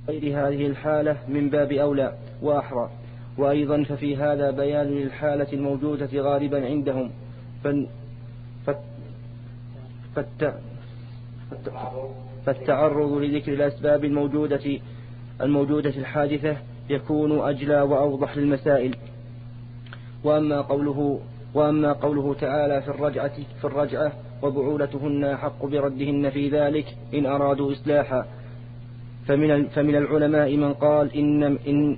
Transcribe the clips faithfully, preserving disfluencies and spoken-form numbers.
غير هذه الحالة من باب أولى وأحرى. وأيضا ففي هذا بيان للحالة الموجودة غالبا عندهم فالتعرض لذكر الأسباب الموجودة الموجودة الحادثة يكون أجلى وأوضح للمسائل. وأما قوله وأما قوله تعالى في الرجعة في الرجعة وبعولتهن حق بردهن في ذلك إن أرادوا إصلاحا، فمن فمن العلماء من قال إن إن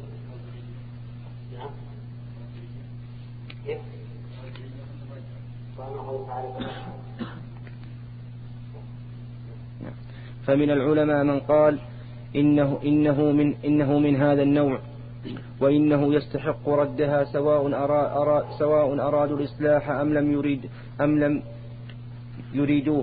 فمن العلماء من قال إنه إنه من إنه من هذا النوع، وإنه يستحق ردها سواء أرا أرا سواء أرادوا الإصلاح أم لم يريد أم لم يريدوه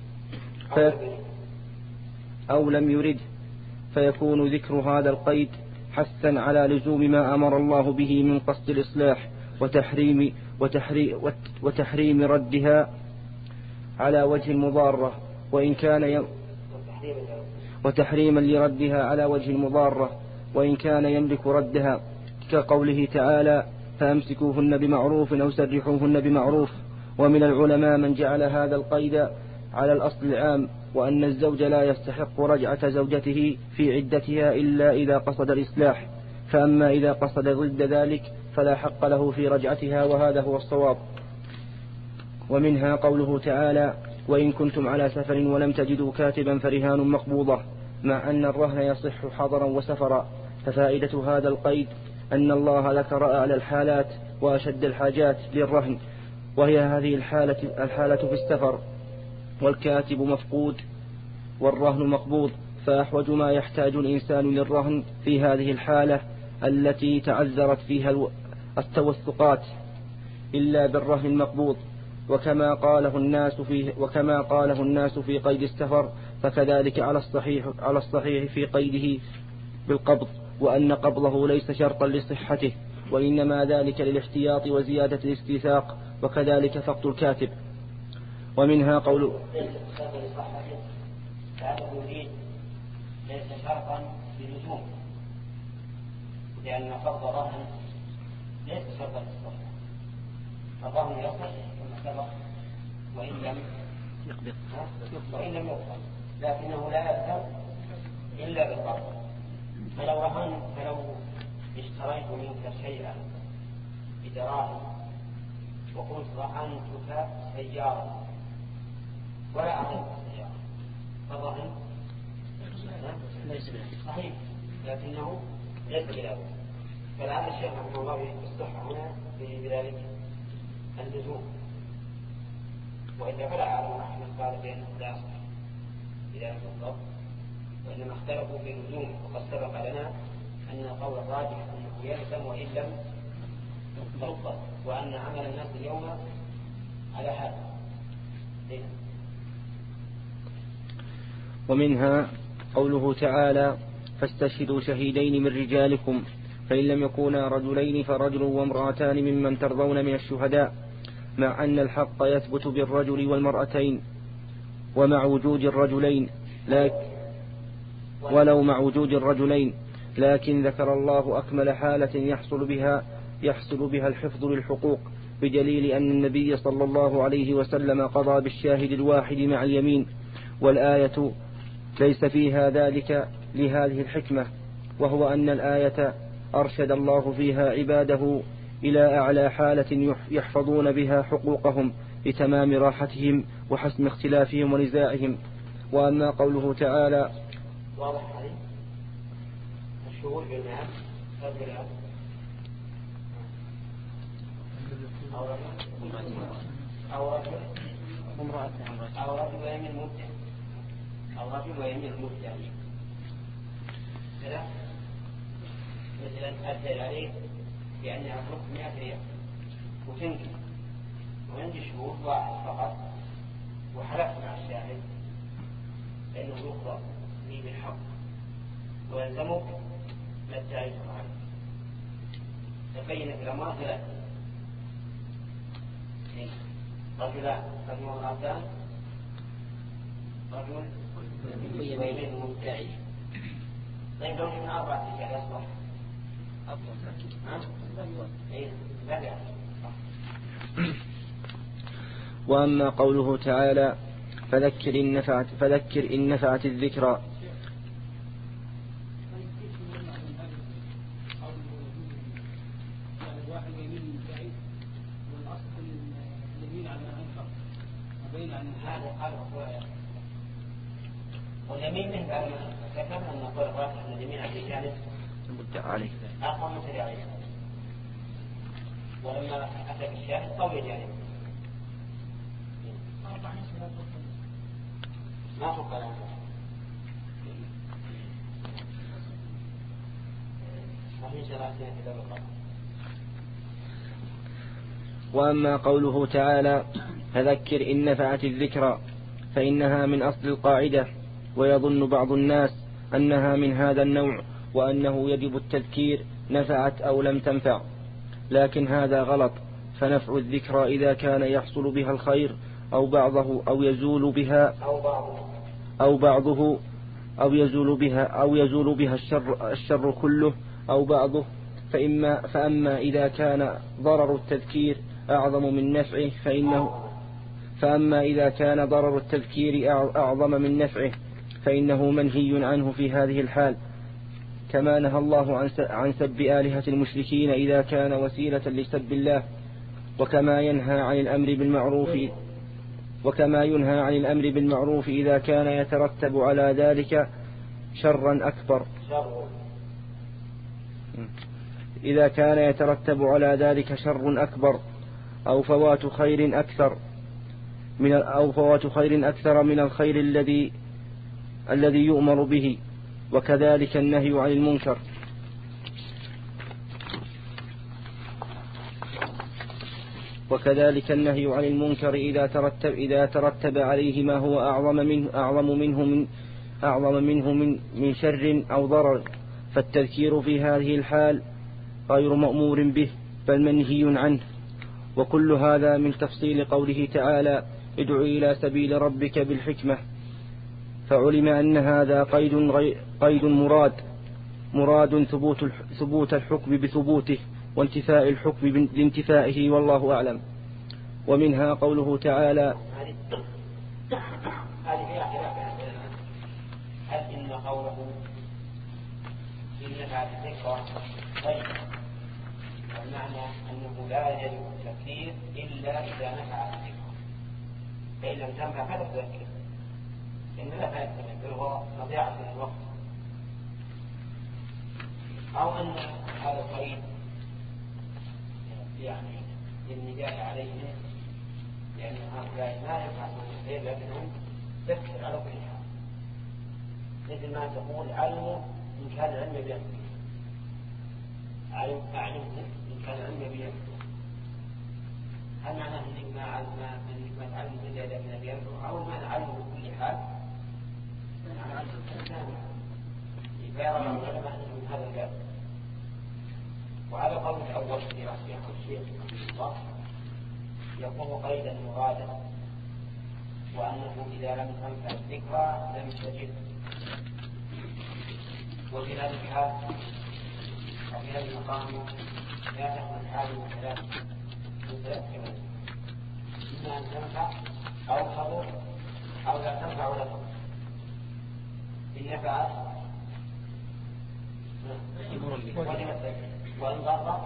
أو لم يرد، فيكون ذكر هذا القيد حثا على لزوم ما أمر الله به من قصد الإصلاح وتحريم وتحريم وتحريم ردها على وجه المضارة، وإن كان يم وتحريما لردها على وجه المضارة وإن كان يملك ردها، كقوله تعالى فأمسكوهن بمعروف أو سرحوهن بمعروف. ومن العلماء من جعل هذا القيد على الأصل العام، وأن الزوج لا يستحق رجعة زوجته في عدتها إلا إذا قصد الإصلاح، فأما إذا قصد ضد ذلك فلا حق له في رجعتها، وهذا هو الصواب. ومنها قوله تعالى وإن كنتم على سفر ولم تجدوا كاتبا فرهان مقبوضة، مع أن الرهن يصح حضرا وسفرا. ففائدة هذا القيد أن الله ذكر أعلى الحالات وأشد الحاجات للرهن، وهي هذه الحالة, الحالة في السفر، والكاتب مفقود والرهن مقبوض، فأحوج ما يحتاج الإنسان للرهن في هذه الحالة التي تعذرت فيها التوثقات إلا بالرهن المقبوض. وكما قاله الناس في وكما قاله الناس في قيد السفر، فكذلك على الصحيح على الصحيح في قيده بالقبض، وأن قبضه ليس شرطا لصحته، وإنما ذلك للاحتياط وزيادة الاستيثاق، وكذلك فقد الكاتب. ومنها قول ليس شرطا بلزوم، لأن قبض الرهن ليس شرطا للصحة، الرهن يصح كما سبق وإن لم يقبض وإن لم يقبض، لكنه لا يذهب إلا بالقبض. فلو رهن فلو اشتريت منك شيئا بدراهم وقلت رهنتك سيارة ولا أعطيك السيارة، فالرهن صحيح لكنه ليس بلازم. فلعل الشيخ رحمه الله يصح هنا بذلك اللزوم، وإلا فلا أعلم أحمد قال بأنه لا يصح بذلك الضبط، وإنما اختلفوا في اللزوم. وقد سبق لنا أن القول الراجح أنه يلزم وإن لم يقبض، وأن عمل الناس اليوم على هذا. ومنها قوله تعالى فاستشهدوا شهيدين من رجالكم فإن لم يكونا رجلين فرجل وامرأتان ممن ترضون من الشهداء، مع أن الحق يثبت بالرجل والمرأتين ومع وجود الرجلين لكن ولو مع وجود الرجلين لكن ذكر الله أكمل حالة يحصل بها يحصل بها الحفظ للحقوق، بدليل أن النبي صلى الله عليه وسلم قضى بالشاهد الواحد مع اليمين، والآية ليس فيها ذلك لهذه الحكمة، وهو أن الآية أرشد الله فيها عباده إلى أعلى حالة يحفظون بها حقوقهم لتمام راحتهم وحسم اختلافهم ونزاعهم. وأما قوله تعالى واضح عليه الشهود بالمال أو رجل أو رجل أو رجل ويمين مبتع أو رجل ويمين مبتع كذا، مثلا أدل عليه بأنها ترك مئة ريال وتنكي وعندي شهود واحد فقط وحلفت مع الشاهد لأنه يقضى لي بالحق ويلزمك ما ادعيته عليه. تبين في الأموال ثلاثة: رجلان رجل وامرأتان رجل ويمين مدعي. طيب لو جبنا أربعة أشياء يصلح أفضل. إيه لا لا. وأما قوله تعالى فذكر إن نفعت فذكر إن نفعت الذكرى واليمين من بعد ما ذكرنا أن نقول الراجح أن اليمين على الجانب المدعى عليه أقوى من تدعي عليه، ولما أتى الشاهد قوي جانب ما فوق الآن. وأما قوله تعالى فذكر إن نفعت الذكرى فإنها من أصل القاعدة، ويظن بعض الناس أنها من هذا النوع وأنه يجب التذكير نفعت أو لم تنفع، لكن هذا غلط. فنفع الذكرى إذا كان يحصل بها الخير أو بعضه أو يزول بها أو بعضه أو يزول بها أو يزول بها الشر, الشر كله أو بعضه فإما فأما إذا كان ضرر التذكير أعظم من نفعه فإنه فأما إذا كان ضرر التذكير أعظم من نفعه فإنه منهي عنه في هذه الحال، كما نهى الله عن سب آلهة المشركين إذا كان وسيلة لسب الله، وكما ينهى عن الأمر بالمعروف وكما ينهى عن الأمر بالمعروف إذا كان يترتب على ذلك شرا أكبر إذا كان يترتب على ذلك شر أكبر أو فوات خير أكثر من أو فوات خير أكثر من الخير الذي الذي يؤمر به، وكذلك النهي عن المنكر. وكذلك النهي عن المنكر إذا ترتب إذا ترتب عليه ما هو أعظم منه أعظم منه من أعظم منه من من شر أو ضرر، فالتذكير في هذه الحال غير مأمور به بل منهي عنه. وكل هذا من تفصيل قوله تعالى ادع إلى سبيل ربك بالحكمة، فعلم أن هذا قيد قيد مراد مراد ثبوت ثبوت الحكم بثبوته وانتفاء الحكم بانتفائه، والله أعلم. ومنها قوله تعالى هل إن قوله إن نفعت الذكرى طيب، والمعنى أنه لا يجب التذكير إلا إذا نفعت الذكرى، فإن لم تنفع فلا تذكر، إن لا تذكر هو مضيعة من الوقت، أو أن هذا القيد يعني للنداء عليهم لأن هؤلاء ما يفعلون الخير لكنهم تذكر على كل حال، مثل ما تقول علموا إن كان العلم بيده، أعلموا إن كان العلم بيده، هل معناه أنك ما علم أنك ما تعلم إلا إذا كان بيده، أو ما نعلم بكل حال فيرى العلماء أنه من هذا الباب. وعلى قول الأول في رأسه الشيخ الله يقوم قيدا مرادا، وأنه إذا لم تنفع الذكرى لم تجد، وفي هذه الحال وفي هذا المقام لا تخرج حال من ثلاث من ثلاث كلمات، إما أن تنفع أو تضر أو لا تنفع ولا تضر. إن نفعت وإن ضر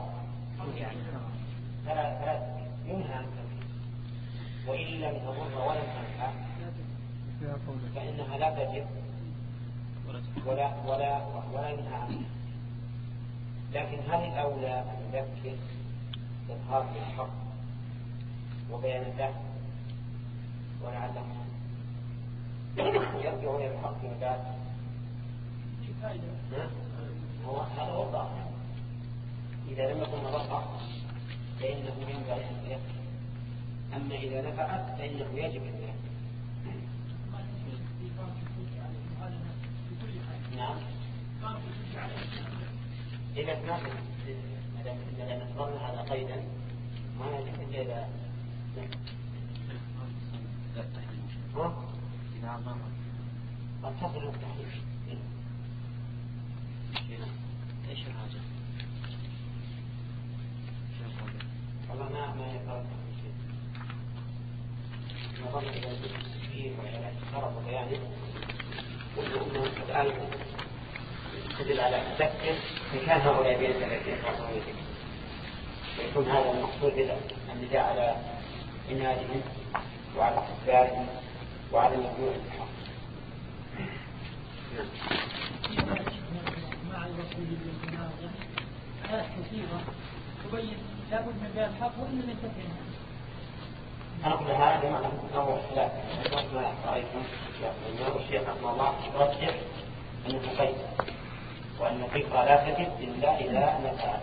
فلا ينهى عن تنفع، وإن لم تضر ولم تنفع فإنها لا تجب ولا ولا ولا ينهى عنها. لكن هل الأولى أن نذكر إظهار الحق وبيان الله، ولعله يرجع إلى الحق من بعد هو هذا هو الظاهر. إذا لم يكن ضرا فإنه ينبغي أن يذكر، أما إذا نفعت فإنه يجب أن يذكر. نعم إذا إذا نفرضنا هذا قيدا ما يجب إلا إذا قد تصل التحريف ايش الحاجة؟ والله ما ما يقرأ شيء. نظام إذا فيه وعلاج خرط بيانه وأنه الآن تدل على تذكر إن كان هؤلاء بين الذين يقرأون يكون هذا المقصود بذلك النداء على عنادهم وعلى استكبارهم وعلى مجموع الحق. مع الرسول بالجنازة آيات كثيرة تبين لابد من بيان الحق وإن لم يستطيع. أنا أقول هذا ما أمر خلاف ما رأيتم والشيخ رحمه الله رجح أنه قيد وأن الفكرة لا تجد إلا إذا نفعت.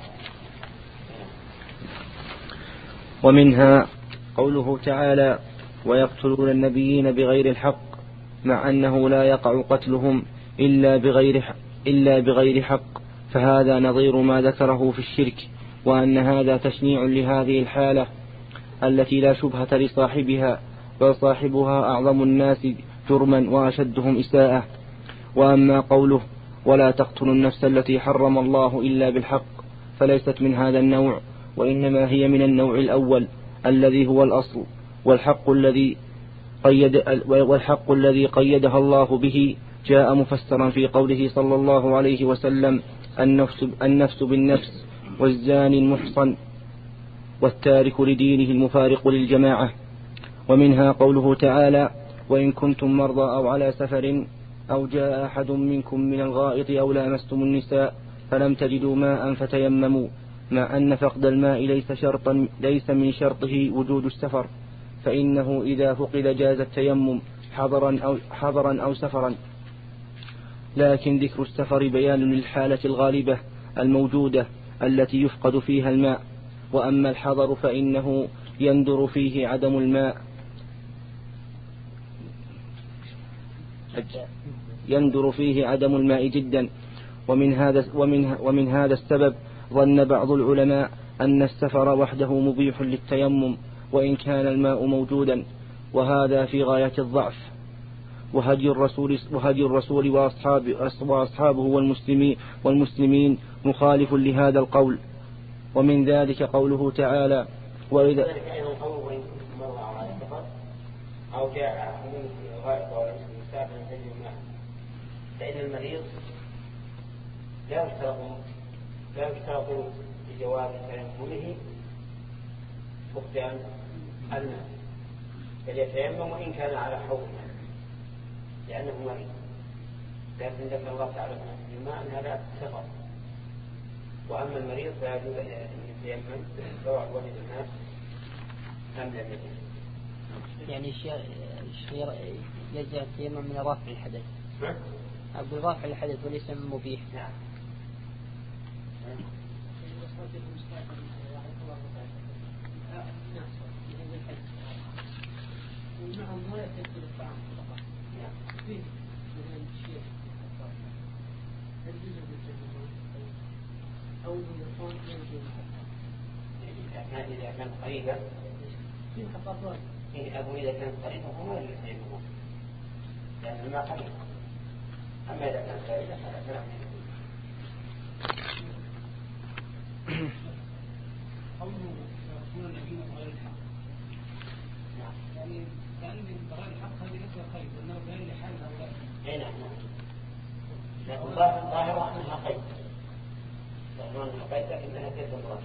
ومنها قوله تعالى ويقتلون النبيين بغير الحق مع أنه لا يقع قتلهم إلا بغير حق, إلا بغير حق فهذا نظير ما ذكره في الشرك وأن هذا تشنيع لهذه الحالة التي لا شبهة لصاحبها بل صاحبها أعظم الناس جرما وأشدهم إساءة. وأما قوله ولا تقتلوا النفس التي حرم الله إلا بالحق فليست من هذا النوع وإنما هي من النوع الأول الذي هو الأصل والحق الذي قيد والحق الذي قيدها الله به جاء مفسرا في قوله صلى الله عليه وسلم النفس, النفس بالنفس والزاني المحصن والتارك لدينه المفارق للجماعة. ومنها قوله تعالى وإن كنتم مرضى أو على سفر أو جاء أحد منكم من الغائط أو لامستم النساء فلم تجدوا ماء فتيمموا مع أن فقد الماء ليس شرطا ليس من شرطه وجود السفر فإنه إذا فقد جاز التيمم حضرا أو, حضرا أو سفرا لكن ذكر السفر بيان للحالة الغالبة الموجودة التي يفقد فيها الماء. وأما الحضر فإنه يندر فيه عدم الماء يندر فيه عدم الماء جدا. ومن هذا, ومن, ومن هذا السبب ظن بعض العلماء أن السفر وحده مبيح للتيمم وإن كان الماء موجودا وهذا في غاية الضعف. وهدي الرسول, وهدي الرسول وأصحابه, وأصحابه والمسلمين, والمسلمين مخالف لهذا القول. ومن ذلك قوله تعالى وإذا أو جاء من الغائط أو النساء من تجد الماء فإن المريض لا يشترط لا يشترط لجواز تيممه فقدان الماء بل يتيمم وإن كان على حوض لأنه مريض. لكن ذكر الله تعالى في الماء أنها لا تغطى. وأما المريض فلا يجوز أن يتيمم سواء وجد الماء أم لم يجد. يعني الشيء يجب التيمم من رافع الحدث. أقول رافع الحدث وليس من مبيح. نعم. إذا كان قريبا أبو إذا كان قريبا هو اللي يسلمه لأن الماء قريب. أما إذا كان قريبا فلا تنام. قوله يكون النبي غير الحق يعني كان من غير الحق هذه ليس خير وأنه بين لحال هؤلاء. أي نعم. لكن ظاهر أنها قيد لأنها قيد لكنها كيف الظاهر.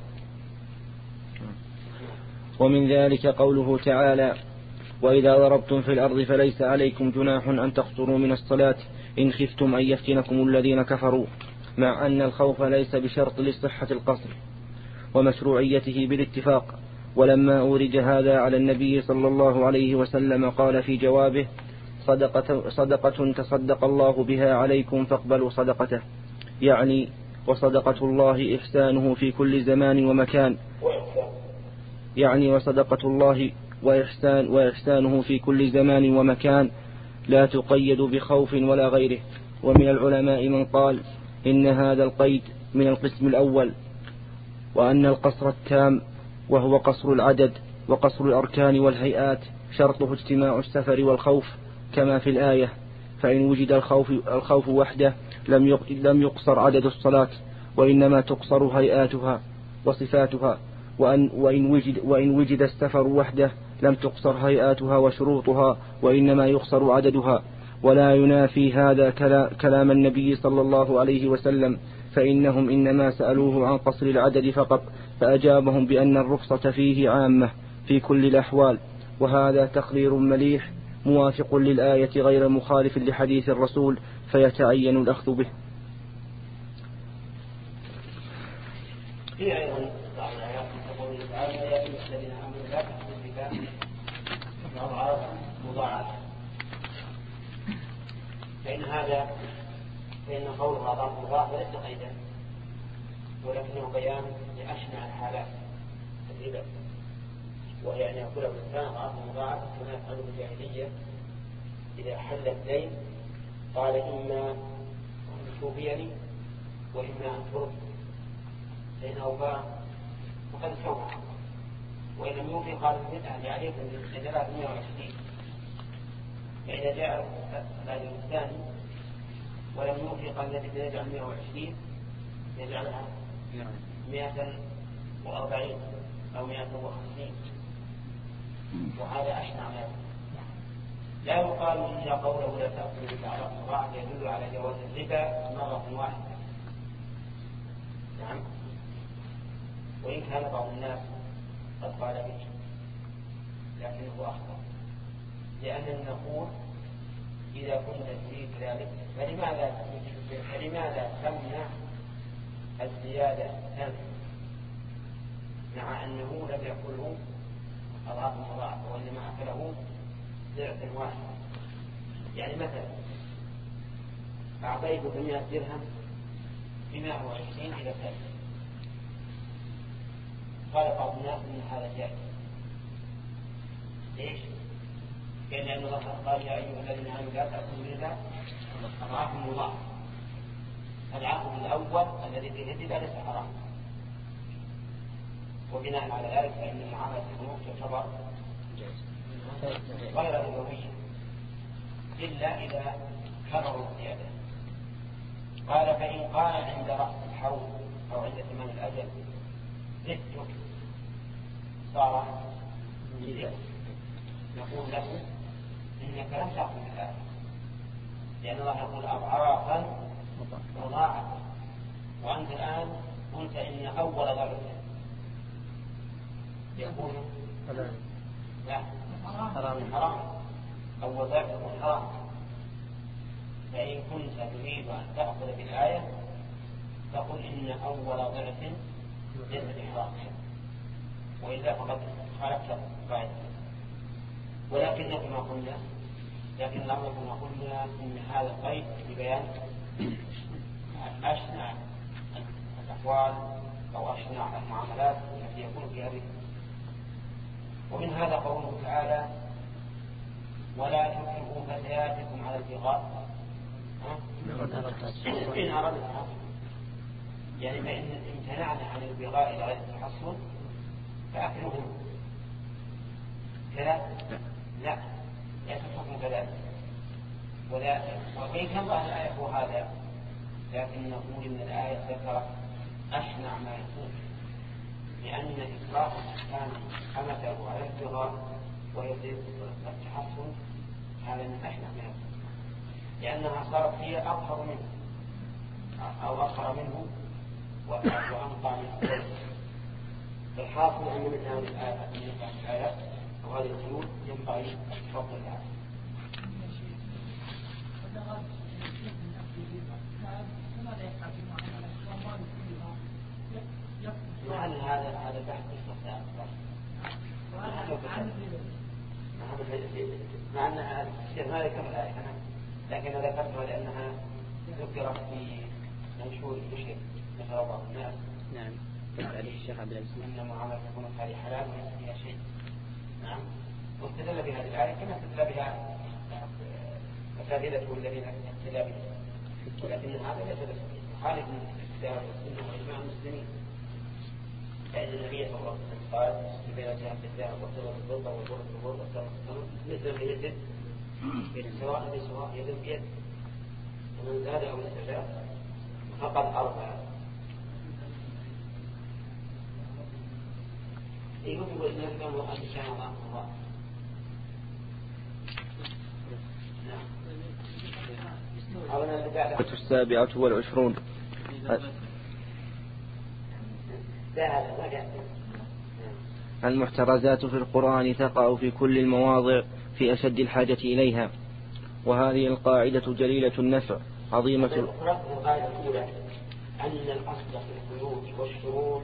ومن ذلك قوله تعالى وإذا ضربتم في الأرض فليس عليكم جناح أن تقصروا من الصلاة إن خفتم أن يفتنكم الذين كفروا مع أن الخوف ليس بشرط لصحة القصر ومشروعيته بالاتفاق. ولما أورد هذا على النبي صلى الله عليه وسلم قال في جوابه صدقة, صدقة تصدق الله بها عليكم فاقبلوا صدقته يعني وصدقة الله إحسانه في كل زمان ومكان يعني وصدقة الله وإحسان وإحسانه في كل زمان ومكان لا تقيد بخوف ولا غيره. ومن العلماء من قال إن هذا القيد من القسم الأول وأن القصر التام وهو قصر العدد وقصر الأركان والهيئات شرطه اجتماع السفر والخوف كما في الآية فإن وجد الخوف, الخوف وحده لم لم يقصر عدد الصلاة وإنما تقصر هيئاتها وصفاتها، وأن وإن وجد, وإن وجد السفر وحده لم تقصر هيئاتها وشروطها، وإنما يقصر عددها. ولا ينافي هذا كلام النبي صلى الله عليه وسلم، فإنهم إنما سألوه عن قصر العدد فقط، فأجابهم بأن الرخصة فيه عامة في كل الأحوال، وهذا تقرير مليح موافق للآية غير مخالف لحديث الرسول، فيتعين الأخذ به. في أيضا بعض الآيات تقول تعالى يا أيها الذين آمنوا لا تأخذوا الربا أضعافا مضاعفة، فإن هذا فإن قوله أضعاف مضاعفة ليس قيدا، ولكنه بيان لأشنع الحالات الربا، وهي أن يأكله الإنسان أضعافا مضاعفة كما يفعل الجاهلية إذا حل الدين قال إما أن توفيني وإما أن ترد، فإن أوفى فقد سوى، وإن لم يوفي قال مثل عليكم ثلاثمائة وعشرين، فإذا جاء الأجل الثاني ولم يوفي قال الذي يجعل مائة وعشرين يجعلها مائة وأربعين أو مائة وخمسين، وهذا أشنع ما يكون. لا يقال إن قوله لا تأكل بتعرف مضاعف يدل على جواز الربا مرة واحدة. نعم، وإن كان بعض الناس قد قال به لكنه أخطأ، لأننا نقول إذا كنت تريد ذلك فلماذا فلماذا تمنع الزيادة الثانية مع أنه لم يأكله أضعاف مضاعفة وإنما أكله ضعفا واحدة؟ يعني مثلا أعطيتك مئة درهم بمائة وعشرين إلى ثلاثة، قال بعض الناس إن هذا جائز. ليش؟ لأن الله قال يا أيها الذين آمنوا لا تأكلوا الربا أضعافا مضاعفة. العقد الأول الذي فيه الربا ليس حرام، وبناء على ذلك فإن المعاملة الحنوف تعتبر غير ربوية إلا إذا كرروا الزيادة. قال فإن قال عند رأس الحول أو عند ثمان الأجل زدتك صار جديد، نقول له إنك لم تأخذ بالآية، لأن الله يقول أضعافا مضاعفة، وأنت الآن قلت إن أول ضرب يكون لا حرام حرام أول ضرب يكون حرام. فإن كنت تريد أن تأخذ بالآية تقول إن أول ضرب ليس بحرام، وإلا فقد خالفت قاعدة. ولكن كما قلنا لكن الأمر كما قلنا إن هذا القيد لبيان أشنع الأحوال أو أشنع المعاملات التي يكون فيها به. ومن هذا قوله تعالى ولا تكرهوا فتياتكم على البغاء إن أردنا التحصن، يعني فإن امتنعنا عن البغاء لغير التحصن فأكرهوا كذا لا لا تفهموا كذلك. وإن كان الله الآية هو هذا، لكن نقول إن الآية ذكرت أشنع ما يكون، لأن إكراه الإنسان حمته على البغاء ويزيد التحصن هذا من أشنع ما يكون، لأنها صارت هي أظهر منه أو أظهر منه وأنقى منه. فالحاصل أن مثل هذه الآيات من الآيات وهذه القيود ينبغي فضل الآية. مع أن هذا هذا البحث استثناء، مع أنها تصير ما ذكر الآية هنا، لكن ذكرتها لأنها ذكرت في منشور بشر مثل بعض الناس. نعم. عليه الشيخ عبد العزيز أن معاملة تكون هذه حلال وليس فيها شيء. نعم. واستدل بهذه الآية كما استدل بها أساتذته الذين اهتدى به، ولكن هذا ليس خالف من الكتاب والسنة وإجماع المسلمين. فإن النبي صلى الله عليه وسلم قال بين جهة الذهب والفضة والفضة والبر بالبر والتمر بالتمر مثل بيد سواء بسواء يد بيد، ومن زاد أو استزاد فقد أربع. يقول الناس كانوا أن شاء الله الله. نعم. السابعة والعشرون. المحترزات في القرآن تقع في كل المواضع في أشد الحاجة إليها، وهذه القاعدة جليلة النفع عظيمة. القاعدة الأولى أن الأصل في القيود والشروط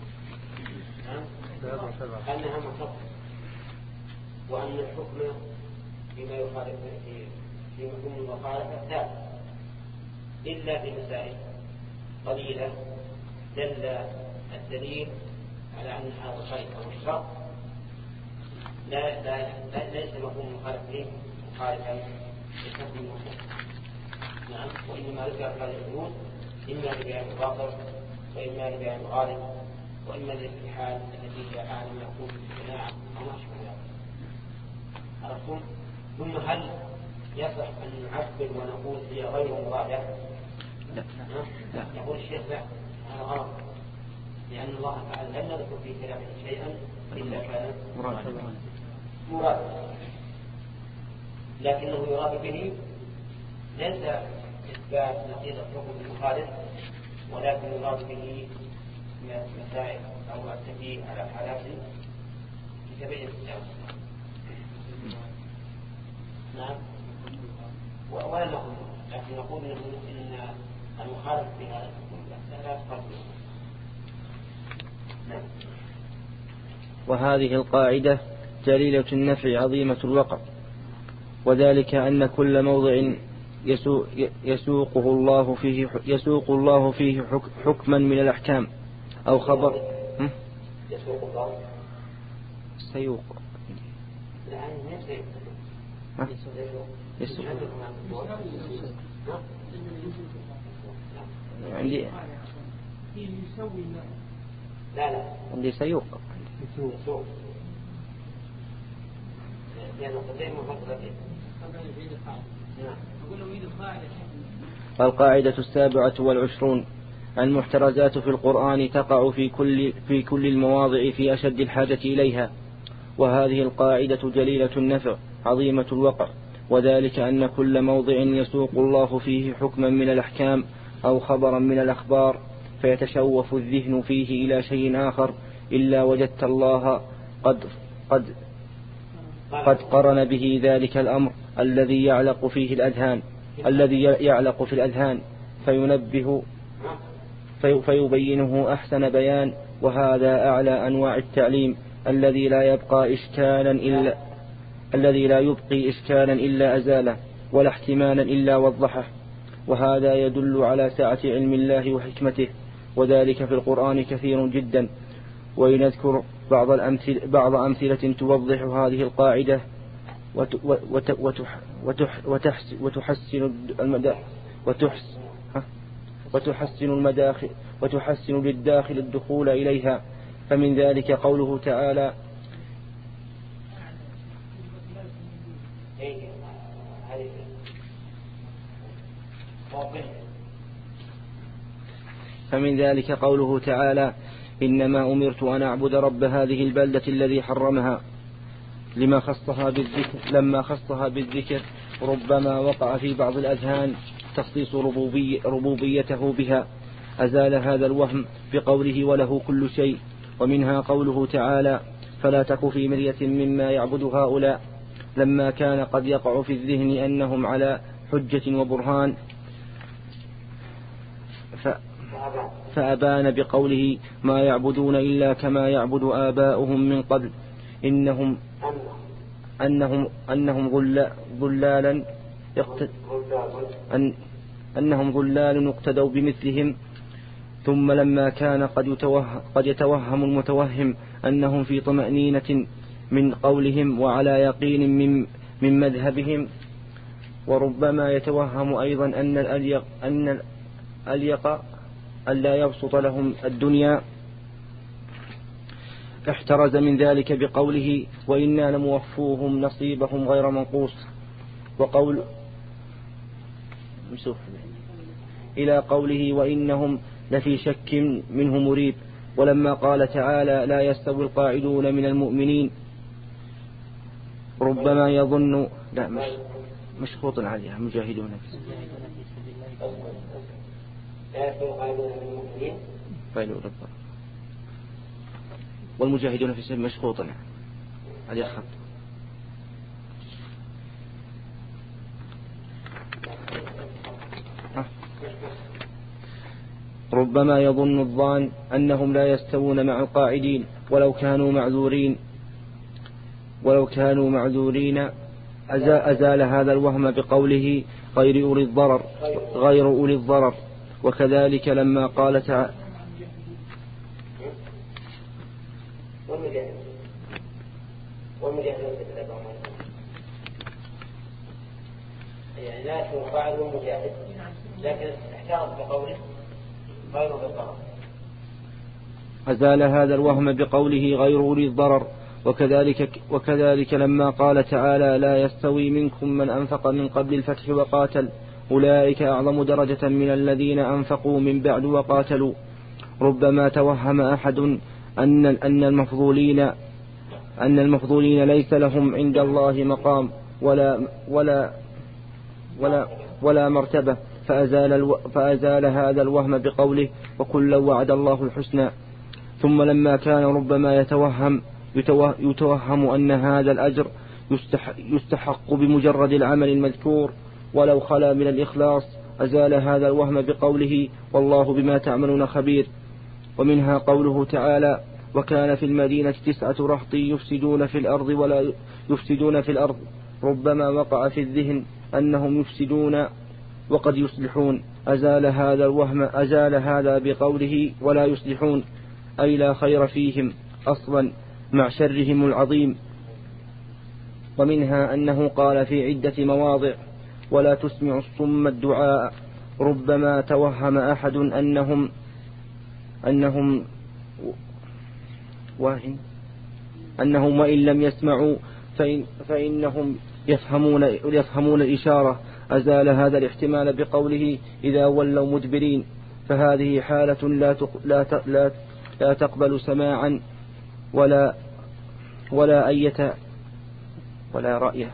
أنها مصدر، وأن الحكم فيما يخالف في مفهوم المخالفة ثابت، إلا في مسائل قليلة دل الدليل على أن هذا الخير أو الشر لا لا ليس مفهوم مخالف به مخالفا لحكم المفهوم. نعم. وإنما ذكر هذه الحدود إما لبيان الباطل وإما لبيان الغالب وإما للحال التي هي أعلى ما يكون في الجماعة أو ما أشبه ذلك. عرفتم؟ ثم هل يصح أن نعبر ونقول هي غير مضادة؟ لا. لا. يقول الشيخ لا، هذا غلط، لأن الله تعالى لم يذكر في كلامه شيئا إلا كان مرادا، لكنه يراد به ليس إثبات نقيض الحكم المخالف، ولكن يراد به مسائل أو التنبيه على حالات تتبين الكتاب. نعم. ولا نقول، لكن نقول إن المخالف في هذا الحكم لا يتقبل. نعم. وهذه القاعدة جليلة النفع عظيمة الوقع، وذلك أن كل موضع يسوقه الله فيه يسوق الله فيه حكما من الأحكام أو خبر يسوق الله سيوق يسوق عندي لا لا عندي سيوق يسوق لأنه قديم وفضل القاعدة السابعة والعشرون. المحترزات في القرآن تقع في كل, في كل المواضع في أشد الحاجة إليها، وهذه القاعدة جليلة النفع عظيمة الوقع، وذلك أن كل موضع يسوق الله فيه حكما من الأحكام أو خبرا من الأخبار فيتشوف الذهن فيه إلى شيء آخر إلا وجدت الله قد, قد, قد قرن به ذلك الأمر الذي يعلق فيه الأذهان الذي يعلق في الأذهان فينبه في فيبينه أحسن بيان. وهذا أعلى أنواع التعليم الذي لا يبقى إشكالا إلا الذي لا يبقي إشكالا إلا أزاله ولا احتمالا إلا وضحه، وهذا يدل على سعة علم الله وحكمته، وذلك في القرآن كثير جدا. ولنذكر بعض الأمثل بعض أمثلة توضح هذه القاعدة وتحسن المداخل وتحسن المداخل وتحسن للداخل الدخول إليها. فمن ذلك قوله تعالى: فمن ذلك قوله تعالى: إنما أمرت أن أعبد رب هذه البلدة الذي حرمها، لما خصها بالذكر لما خصها بالذكر ربما وقع في بعض الأذهان تخصيص ربوبي ربوبيته بها، أزال هذا الوهم بقوله وله كل شيء. ومنها قوله تعالى: فلا تك في مرية مما يعبد هؤلاء، لما كان قد يقع في الذهن أنهم على حجة وبرهان، ف فأبان بقوله: ما يعبدون إلا كما يعبد آباؤهم من قبل، إنهم أنهم أنهم ضلالا أن أنهم ضلال اقتدوا بمثلهم. ثم لما كان قد يتوهم, قد يتوهم المتوهم أنهم في طمأنينة من قولهم وعلى يقين من من مذهبهم، وربما يتوهم أيضا أن الأليق أن الأليق ألا يبسط لهم الدنيا، احترز من ذلك بقوله: وإنا لموفوهم نصيبهم غير منقوص. وقول إلى قوله: وإنهم لفي شك منه مريب، ولما قال تعالى لا يستوي القاعدون من المؤمنين ربما يظن لا مش مشخوط عليها مجاهدون في سبيل الله لا يستوي القاعدون من المؤمنين فإلوا ربنا والمجاهدون في سبيل مشخوط يعني هذه خط ربما يظن الظان أنهم لا يستوون مع القاعدين ولو كانوا معذورين ولو كانوا معذورين أزال هذا الوهم بقوله غير أولي الضرر غير أولي الضرر وكذلك لما قال تعالى يعني لا يكون قاعد ومجاهد لكن احتاط بقوله غير أولي الضرر أزال هذا الوهم بقوله غير أولي الضرر وكذلك, وكذلك لما قال تعالى لا يستوي منكم من أنفق من قبل الفتح وقاتل أولئك أعظم درجة من الذين أنفقوا من بعد وقاتلوا ربما توهم أحد أن أن المفضولين أن المفضولين ليس لهم عند الله مقام ولا ولا ولا ولا مرتبة فأزال, الو فأزال هذا الوهم بقوله وكلا وعد الله الحسنى ثم لما كان ربما يتوهم يتوهم أن هذا الأجر يستحق بمجرد العمل المذكور ولو خلا من الإخلاص أزال هذا الوهم بقوله والله بما تعملون خبير ومنها قوله تعالى وكان في المدينة تسعة رهط يفسدون في الأرض ولا يفسدون في الأرض ربما وقع في الذهن أنهم يفسدون وقد يصلحون أزال هذا الوهم أزال هذا بقوله ولا يصلحون أي لا خير فيهم أصلا مع شرهم العظيم ومنها أنه قال في عدة مواضع ولا تسمع الصم الدعاء ربما توهم أحد أنهم أنهم واهن أنهم وإن لم يسمعوا فإن فإنهم يفهمون يفهمون الإشارة أزال هذا الاحتمال بقوله إذا ولوا مدبرين فهذه حالة لا لا لا, لا تقبل سماعا ولا ولا أية ولا رأية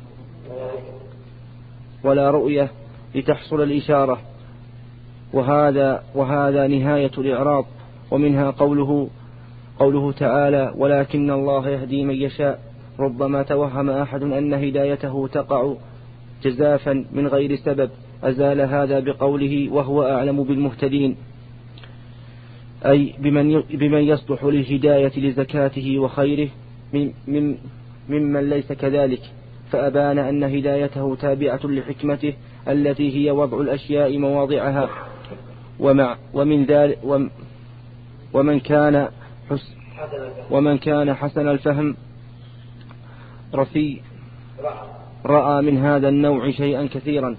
ولا رؤية لتحصل الإشارة وهذا وهذا نهاية الإعراض ومنها قوله قوله تعالى ولكن الله يهدي من يشاء ربما توهم أحد أن هدايته تقع جزافا من غير سبب أزال هذا بقوله وهو أعلم بالمهتدين أي بمن بمن يصلح للهداية لزكاته وخيره من من ممن ليس كذلك فأبان أن هدايته تابعة لحكمته التي هي وضع الأشياء مواضعها ومع ومن ذلك ومن كان حسن ومن كان حسن الفهم رفي رأى من هذا النوع شيئا كثيرا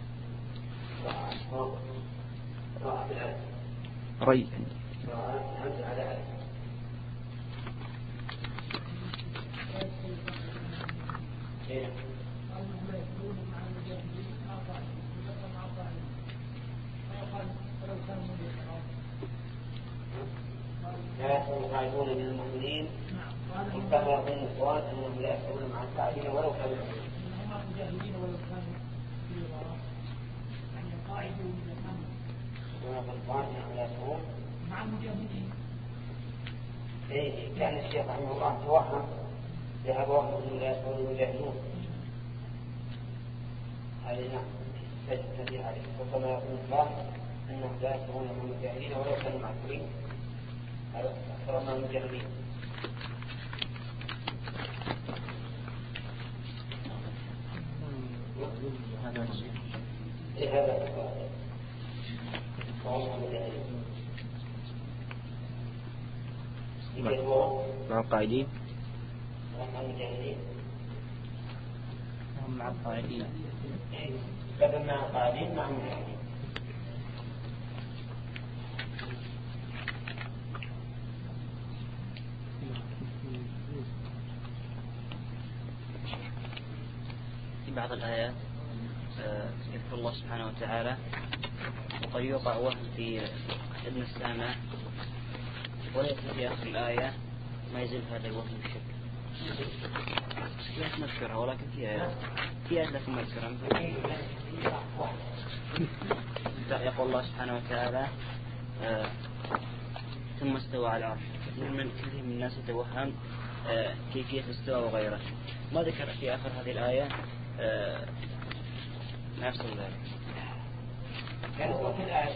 ري لا يستوي القاعدون من المؤمنين كما يظن الصواب انهم لا يستوون مع القاعدين ولو كانوا مجاهدين ولو كانوا في الوراء يعني القاعدون كما يظن الصواب انهم لا يستوون مع المجاهدين. اي كان الشيخ رحمه الله توهم ذهب وهم انهم لا يستوون المجاهدون هذه نعم تجد عليه وكما يظن الصواب انهم لا يستوون مع المجاهدين ولو كانوا معذورين هذا أكثر من المجاهدين. هذا مع القاعدين مع المجاهدين هم مع القاعدين بدل مع القاعدين مع المجاهدين. في بعض الآيات يذكر الله سبحانه وتعالى وقد يوقع وهم في ابن السامع وليس في آخر الآية ما يزال هذا الوهم الشك. لا نذكرها ولكن في آيات في آيات لكن ما نذكرها. يقول الله سبحانه وتعالى آه ثم استوى على العرش. كثير من كثير من الناس يتوهم آه كيفية استوى وغيره. ما ذكر في آخر هذه الآية آه نفس ذلك. كانت وكل آية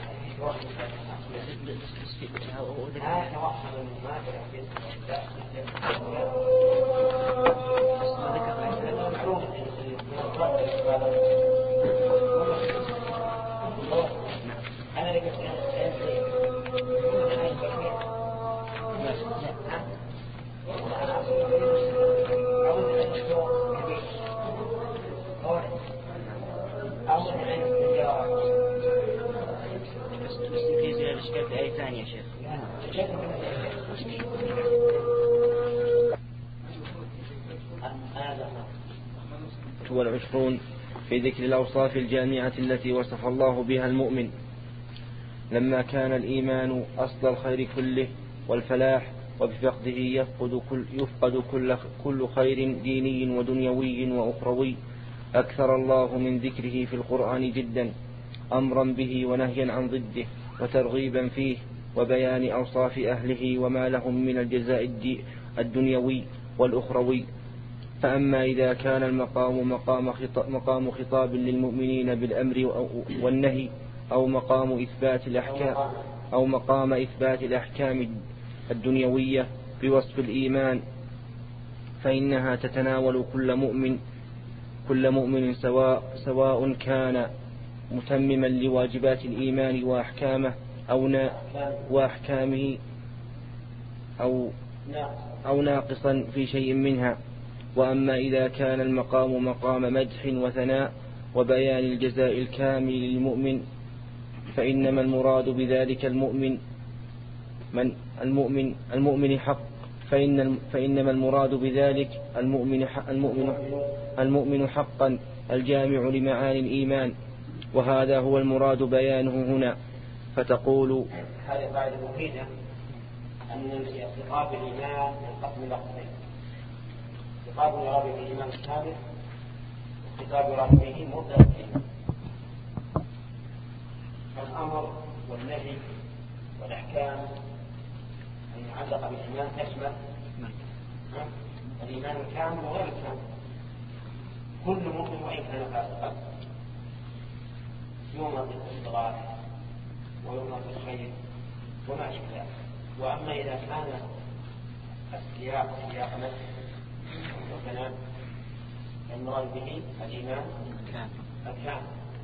لا توحد المنافع في أنا لقيت الإشكال في آية ثانية يا شيخ. والعشرون في ذكر الأوصاف الجامعة التي وصف الله بها المؤمن. لما كان الإيمان أصل الخير كله والفلاح، وبفقده يفقد كل, يفقد كل, كل خير ديني ودنيوي وأخروي، أكثر الله من ذكره في القرآن جدا، أمرا به ونهيا عن ضده وترغيبا فيه، وبيان أوصاف أهله وما لهم من الجزاء الدنيوي والأخروي. فأما إذا كان المقام مقام خطاب, مقام خطاب للمؤمنين بالأمر والنهي، أو مقام إثبات الأحكام أو مقام إثبات الأحكام الدنيوية بوصف الإيمان، فإنها تتناول كل مؤمن كل مؤمن سواء سواء كان متمما لواجبات الإيمان وأحكامه أو نا وأحكامه أو أو ناقصا في شيء منها. وأما إذا كان المقام مقام مدح وثناء وبيان الجزاء الكامل للمؤمن، فإنما المراد بذلك المؤمن من المؤمن المؤمن حق فإن فإنما المراد بذلك المؤمن المؤمن المؤمن حقا الجامع لمعاني الإيمان، وهذا هو المراد بيانه هنا. فتقول هذه قاعدة مفيدة أن خطاب الإيمان ينقسم إلى قسمين: خطاب يراد به الإيمان الكامل، وخطاب يراد به مطلق الإيمان. فالأمر والنهي والأحكام المعلقة بالإيمان تشمل الإيمان الكامل وغير الكامل. كل مؤمن وإن كان فاسقا يؤمر بالاستغاثة ويؤمر بالخير وما أشبه. وأما إذا كان السياق سياق مدح وثناء المراد به الإيمان الكامل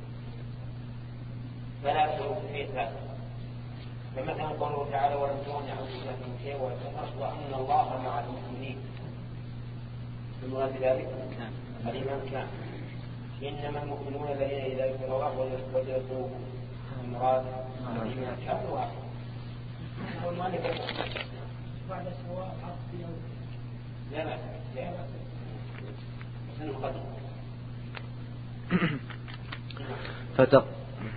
فلا شروط فيه ثلاثة. فمثلا قوله تعالى: ولم تغن عنهم من شيء وكفرت وأن الله مع المؤمنين، المراد بذلك الإيمان الكامل. إنما المؤمنون الذين إذا ذكر الله وجلت قلوبهم، المراد الإيمان الكامل. واحد بعد سواء عقد لا لا لا سنقدم فتق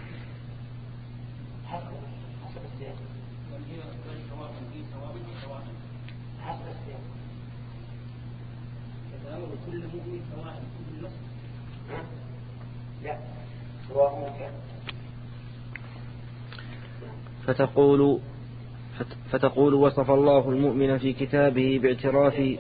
حسب السياق حسب السياق تتناول كل مؤمن سواء كل نص لا سواء ممكن. فتقول فتقول وصف الله المؤمن في كتابه باعتراف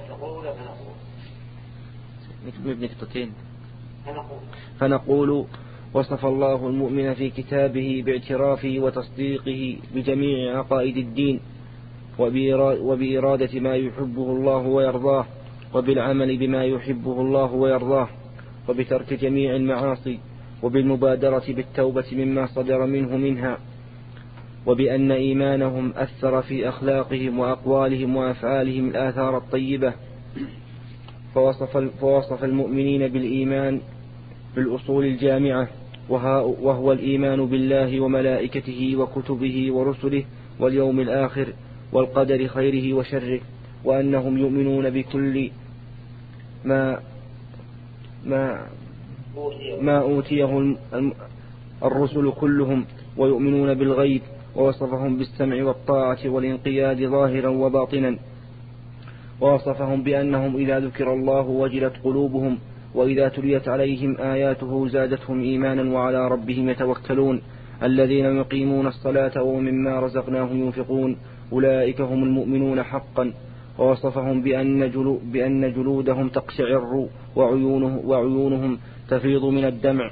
نقطتين. فنقول وصف الله المؤمن في كتابه باعترافه وتصديقه بجميع عقائد الدين، وبإرادة ما يحبه الله ويرضاه، وبالعمل بما يحبه الله ويرضاه، وبترك جميع المعاصي، وبالمبادرة بالتوبة مما صدر منه منها، وبأن إيمانهم أثر في أخلاقهم وأقوالهم وأفعالهم الآثار الطيبة. فوصف, فوصف المؤمنين بالإيمان بالأصول الجامعة، وهو الإيمان بالله وملائكته وكتبه ورسله واليوم الآخر والقدر خيره وشره، وأنهم يؤمنون بكل ما ما ما أوتيه الرسل كلهم، ويؤمنون بالغيب ووصفهم بالسمع والطاعة والانقياد ظاهرا وباطنا، ووصفهم بأنهم إذا ذكر الله وجلت قلوبهم، وإذا تليت عليهم آياته زادتهم إيمانا وعلى ربهم يتوكلون، الذين يقيمون الصلاة ومما رزقناهم ينفقون، أولئك هم المؤمنون حقا. ووصفهم بأن, جلو بأن جلودهم تقشعر وعيونه وعيونهم تفيض من الدمع،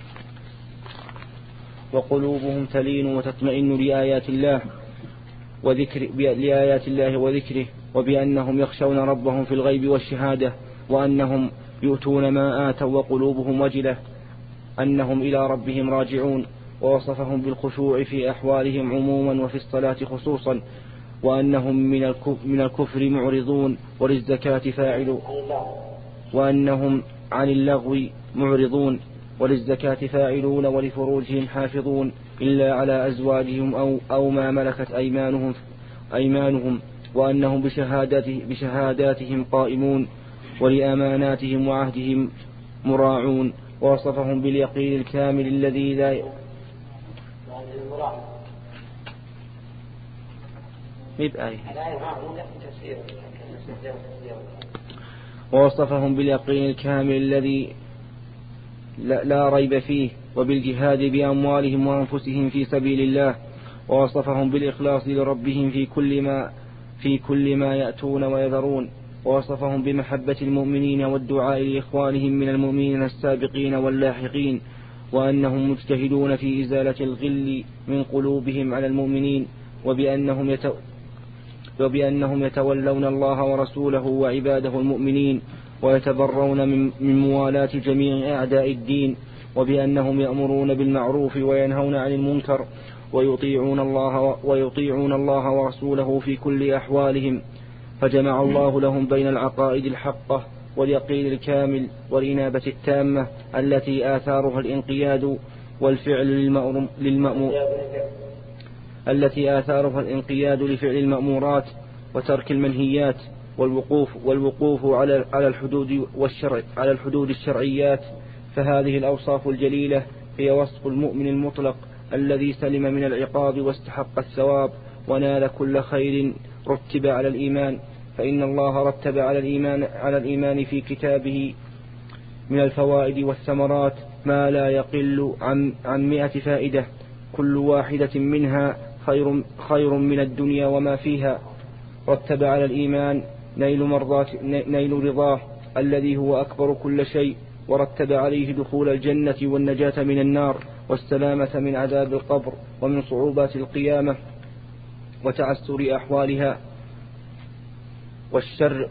وقلوبهم تلين وتطمئن لآيات الله وذكر لآيات الله وذكره، وبأنهم يخشون ربهم في الغيب والشهادة، وأنهم يؤتون ما آتوا وقلوبهم وجلة أنهم إلى ربهم راجعون. ووصفهم بالخشوع في أحوالهم عموما وفي الصلاة خصوصا، وأنهم من الكفر معرضون وللزكاة فاعلون، وأنهم عن اللغو معرضون وللزكاة فاعلون، ولفروجهم حافظون إلا على أزواجهم أو, أو ما ملكت أيمانهم, أيمانهم وأنهم بشهاداته بشهاداتهم قائمون ولأماناتهم وعهدهم مراعون. ووصفهم باليقين الكامل الذي لا مبأي ووصفهم باليقين الكامل الذي لا ريب فيه، وبالجهاد بأموالهم وأنفسهم في سبيل الله. ووصفهم بالإخلاص لربهم في كل ما في كل ما يأتون ويذرون. ووصفهم بمحبة المؤمنين والدعاء لإخوانهم من المؤمنين السابقين واللاحقين، وأنهم مجتهدون في إزالة الغل من قلوبهم على المؤمنين، وبأنهم يتو وبأنهم يتولون الله ورسوله وعباده المؤمنين، ويتبرون من موالاة جميع أعداء الدين، وبأنهم يأمرون بالمعروف وينهون عن المنكر، ويطيعون الله ويطيعون الله ورسوله في كل أحوالهم. فجمع الله لهم بين العقائد الحقة واليقين الكامل والإنابة التامة التي آثارها الانقياد والفعل للمأمور التي آثارها الانقياد لفعل المأمورات وترك المنهيات، والوقوف والوقوف على على الحدود والشرع على الحدود الشرعيات. فهذه الأوصاف الجليلة هي وصف المؤمن المطلق الذي سلم من العقاب واستحق الثواب ونال كل خير رتب على الإيمان. فإن الله رتب على الإيمان على الإيمان في كتابه من الفوائد والثمرات ما لا يقل عن عن مئة فائدة، كل واحدة منها خير خير من الدنيا وما فيها. رتب على الإيمان نيل مرضات نيل رضاه الذي هو أكبر كل شيء، ورتب عليه دخول الجنة والنجاة من النار والسلامة من عذاب القبر ومن صعوبات القيامة وتعسر أحوالها والشر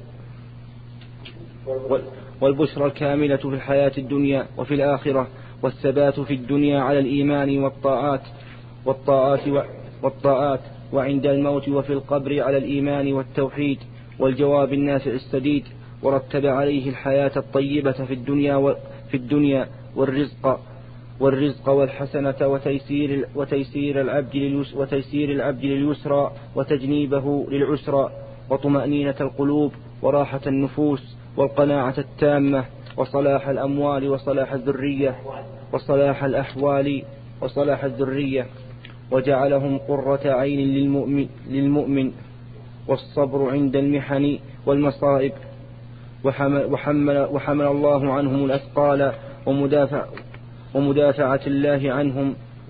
والبشرى الكاملة في الحياة الدنيا وفي الآخرة، والثبات في الدنيا على الإيمان والطاعات والطاعات والطاعات وعند الموت وفي القبر على الإيمان والتوحيد والجواب النافع السديد. ورتب عليه الحياة الطيبة في الدنيا في الدنيا والرزق والرزق والحسنة وتيسير وتيسير العبد وتيسير العبد لليسرى وتجنيبه للعسرى، وطمأنينة القلوب وراحة النفوس والقناعة التامة وصلاح الأموال وصلاح الذرية وصلاح الأحوال وصلاح الذرية، وجعلهم قرة عين للمؤمن, للمؤمن والصبر عند المحن والمصائب. وحمل, وحمل, وحمل الله عنهم الأثقال ومدافع ومدافعة الله عنهم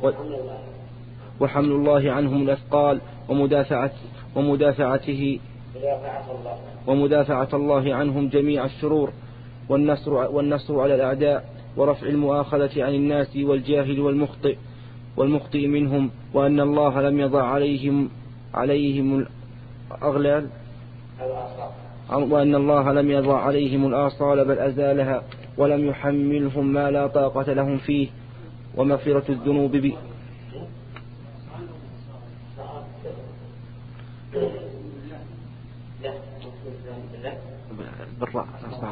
وحمل الله عنهم الأثقال ومدافعة ومدافعته ومدافعة الله عنهم جميع الشرور، والنصر, والنصر على الأعداء، ورفع المؤاخذة عن الناس والجاهل والمخطئ والمخطئ منهم، وأن الله لم يضع عليهم عليهم الأغلال وأن الله لم يضع عليهم الآصال بل أزالها، ولم يحملهم ما لا طاقة لهم فيه، ومغفرة الذنوب ب بالراء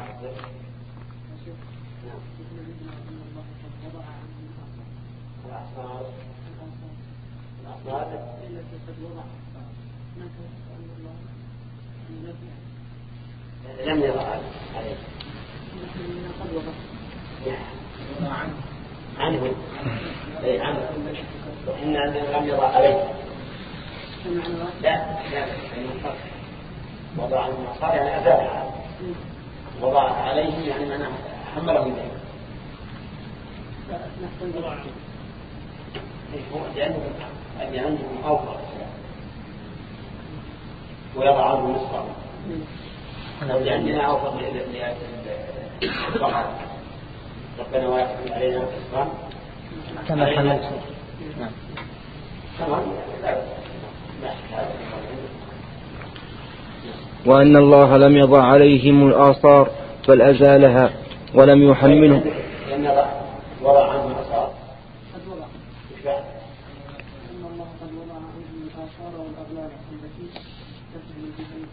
لم يضع عليه عنه أي عنه إن لم يضع عليه لا لا وضع عنه الآثار يعني أزالها، وضع عليه يعني من حمله إليه. لأنه عندهم أوفر ويضع عنه نصفا، لأننا أوفر للصغار. ربنا ويحكم علينا نصفا كما حملت. نعم. وأن الله لم يضع عليهم الآثار بل أزالها ولم يحملهم. وضع عنهم الآثار. إن الله قد وضع عنهم الآثار والأغلال التي تسهل بهم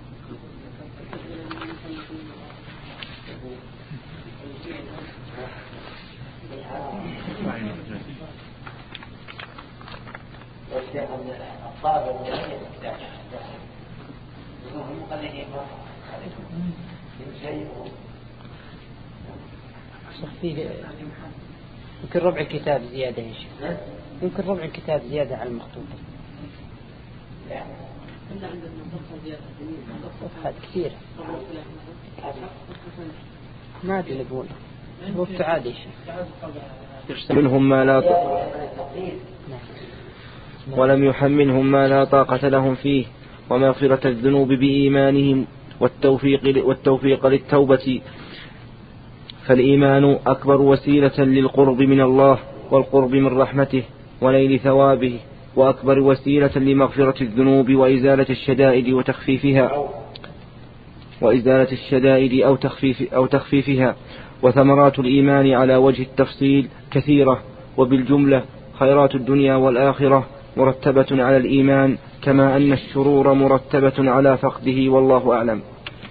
فيه يمكن ربع الكتاب زيادة يا شيخ، يمكن ربع الكتاب زيادة على المخطوط. صفحات كثيرة ما أدري نقول وقت عادي يا شيخ. منهم ما لا ط... ولم يحملهم ما لا طاقة لهم فيه، ومغفرة الذنوب بإيمانهم والتوفيق, والتوفيق للتوبة. فالإيمان أكبر وسيلة للقرب من الله والقرب من رحمته ونيل ثوابه، وأكبر وسيلة لمغفرة الذنوب وإزالة الشدائد وتخفيفها وإزالة الشدائد أو, تخفيف أو تخفيفها. وثمرات الإيمان على وجه التفصيل كثيرة، وبالجملة خيرات الدنيا والآخرة مرتبة على الإيمان، كما أن الشرور مرتبة على فقده، والله أعلم.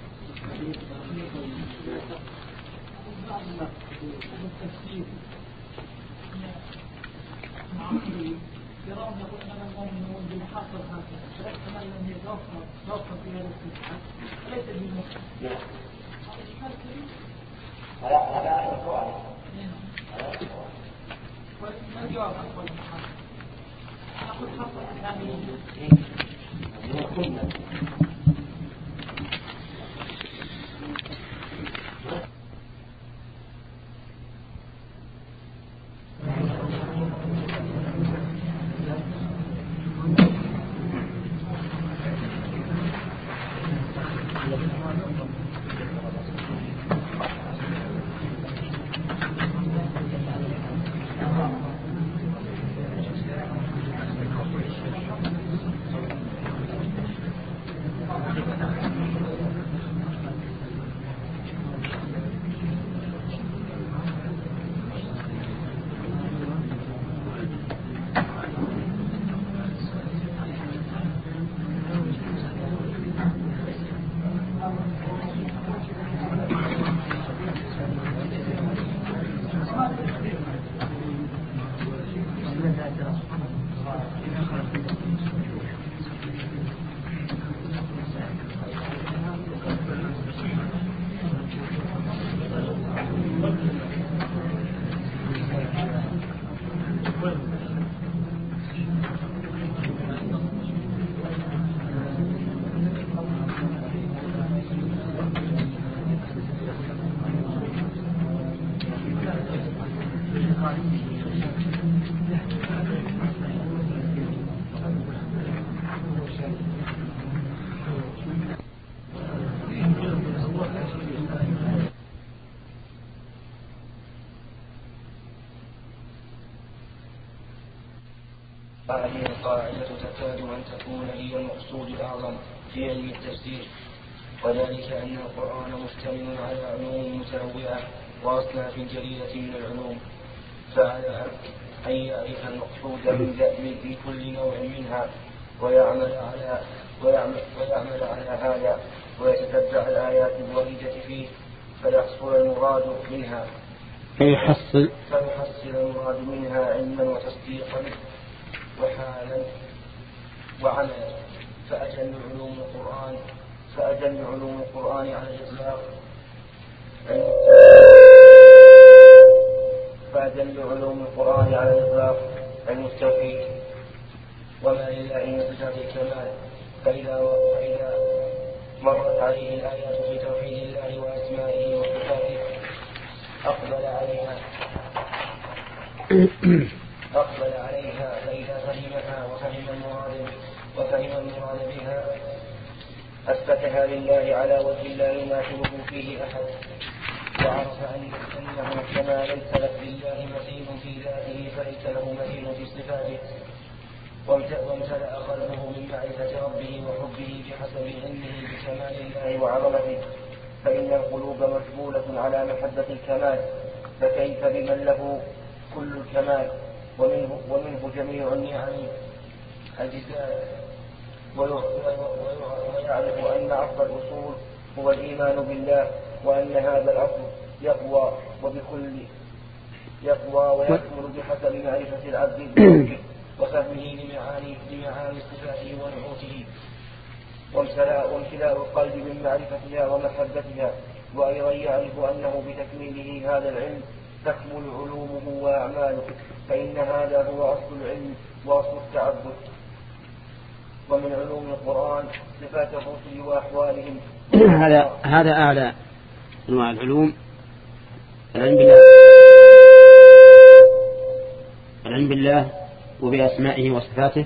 هذه القاعدة تكاد أن تكون هي المقصود الأعظم في علم التفسير، وذلك أن القرآن مشتمل على علوم متنوعة وأصناف جليلة من العلوم، فعلى أن يعرف المقصود من كل نوع منها ويعمل على ويعمل, ويعمل على هذا ويتتبع الآيات الواردة فيه فيحصل المراد منها فيحصل فيحصل المراد منها علما وتصديقا وحالا وعملا. فأجل علوم القرآن فأجل علوم القرآن على الإطلاق فأجل علوم القرآن على الإطلاق علم التوحيد، وما لله صفات الكمال، فإذا فإذا مرت عليه الآيات في توحيد الله وأسمائه وصفاته أقبل عليها أقبل عليها فإذا فهمها وفهم المراد وفهم المراد بها أثبتها لله على وجه لا يماثله فيه أحد، وعرف أن أنه كما ليس لله مثيل في ذاته فليس له مثيل في صفاته، وامتلأ قلبه من معرفة ربه وحبه بحسب علمه بكمال الله وعظمته، فإن القلوب مجبولة على محبة الكمال، فكيف بمن له كل الكمال ومنه, ومنه جميع النعم الجزائر، ويعرف أن أصل الأصول هو الإيمان بالله، وأن هذا الأصل يقوى وبكل يقوى ويكمل بحسب معرفة العبد بربه وفهمه لمعاني لمعاني صفاته ونعوته، وامتلاء القلب من معرفتها ومحبتها، وأيضا يعرف أنه بتكميله هذا العلم تكمل علومه وأعماله، فإن هذا هو أصل العلم وأصل التعبد. ومن علوم القرآن صفات الرسل وأحوالهم. هذا هذا أعلى أنواع العلوم، العلم بالله العلم بالله وبأسمائه وصفاته،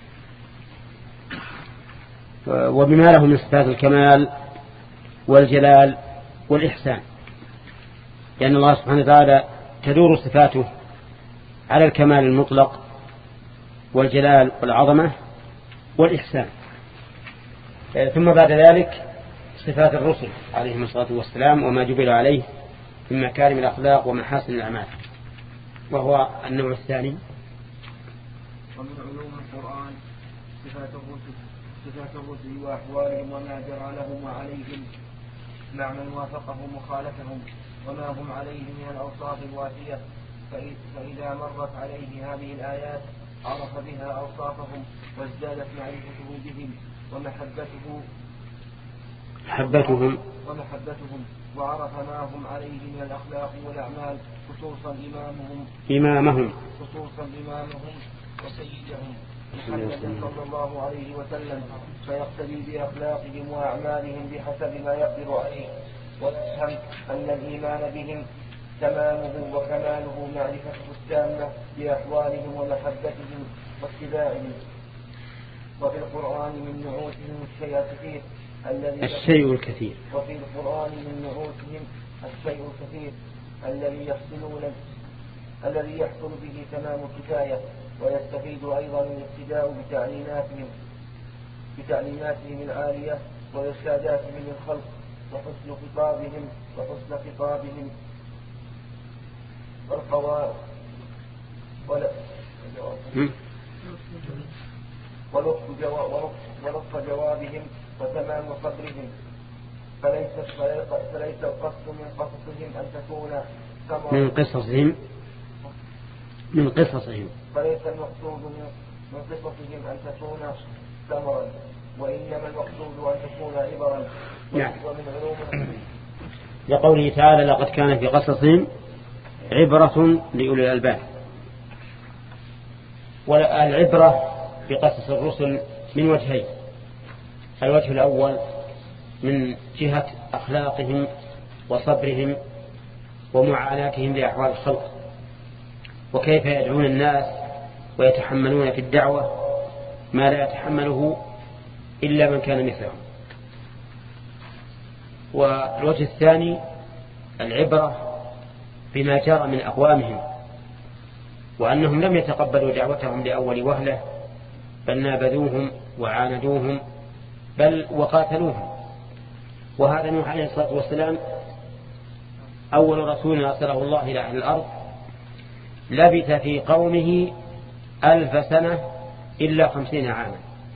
وبما له من صفات الكمال والجلال والإحسان، لأن الله سبحانه وتعالى تدور صفاته على الكمال المطلق والجلال والعظمة والإحسان. ثم بعد ذلك صفات الرسل عليهم الصلاة والسلام وما جبل عليه من مكارم الأخلاق ومحاسن الأعمال، وهو النوع الثاني. ومن علوم القرآن صفات الرسل صفات الرسل وأحوالهم وما جرى لهم وعليهم مع من وافقهم وخالفهم وما هم عليه من الأوصاف الوافية، فإذا مرت عليه هذه الآيات عرف بها أوصافهم وازدادت معرفته بهم ومحبته محبتهم ومحبتهم وعرف ما هم عليه من الأخلاق والأعمال، خصوصا إمامهم إمامهم خصوصا إمامهم وسيدهم محمد صلى الله عليه وسلم، فيقتدي بأخلاقهم وأعمالهم بحسب ما يقدر عليه، ويفهم أن الإيمان بهم تمامه وكماله معرفته التامة بأحوالهم ومحبتهم واتباعهم. وفي القرآن من نعوتهم الشيء الكثير الذي الشيء الكثير وفي القرآن من نعوتهم الشيء الكثير الذي يحصلون الذي يحصل به تمام الكفاية، ويستفيد أيضا الاقتداء بتعليماتهم بتعليماتهم العالية وإرشاداتهم للخلق وحسن خطابهم وحسن خطابهم والقواعد ولطف جوابهم وتمام صبرهم، فليس فليس القصد من قصصهم أن تكون من قصصهم من قصصهم فليس المقصود من قصصهم أن تكون ثمرا، وإنما المقصود أن تكون عبرا. نعم. ومن علوم لقوله تعالى لقد كان في قصصهم عبرة لأولي الألباب. والعبرة في قصص الرسل من وجهين: الوجه الأول من جهة أخلاقهم وصبرهم ومعاناتهم لأحوال الخلق، وكيف يدعون الناس ويتحملون في الدعوة ما لا يتحمله إلا من كان مثلهم. والوجه الثاني العبرة بما جرى من أقوامهم، وأنهم لم يتقبلوا دعوتهم لأول وهلة، بل نابذوهم وعاندوهم بل وقاتلوهم. وهذا نوح عليه الصلاة والسلام أول رسول أرسله الله إلى أهل الأرض، لبث في قومه ألف سنة إلا خمسين عاما.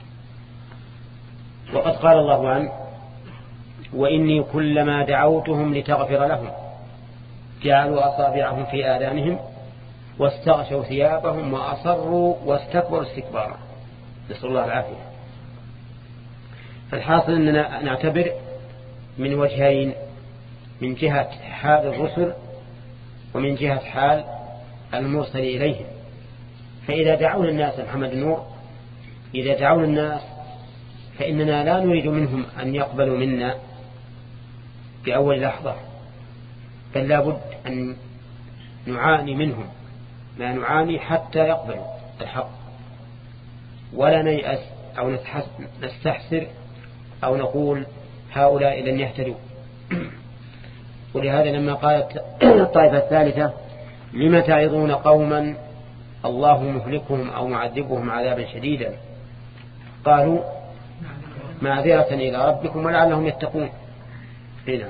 وقد قال الله عنه: وإني كلما دعوتهم لتغفر لهم جعلوا أصابعهم في آذانهم واستغشوا ثيابهم وأصروا واستكبروا استكبارا. نسأل الله العافية. فالحاصل أننا نعتبر من وجهين: من جهة حال الرسل ومن جهة حال المرسل إليهم. فإذا دعونا الناس محمد نور إذا دعونا الناس فإننا لا نريد منهم أن يقبلوا منا بأول لحظة، بل لا بد أن نعاني منهم ما نعاني حتى يقبلوا الحق، ولا نيأس أو نستحسر أو نقول هؤلاء لن يهتدوا. ولهذا لما قالت الطائفة الثالثة لم تعظون قوما الله مهلكهم أو معذبهم عذابا شديدا، قالوا معذرة إلى ربكم ولعلهم يتقون. هنا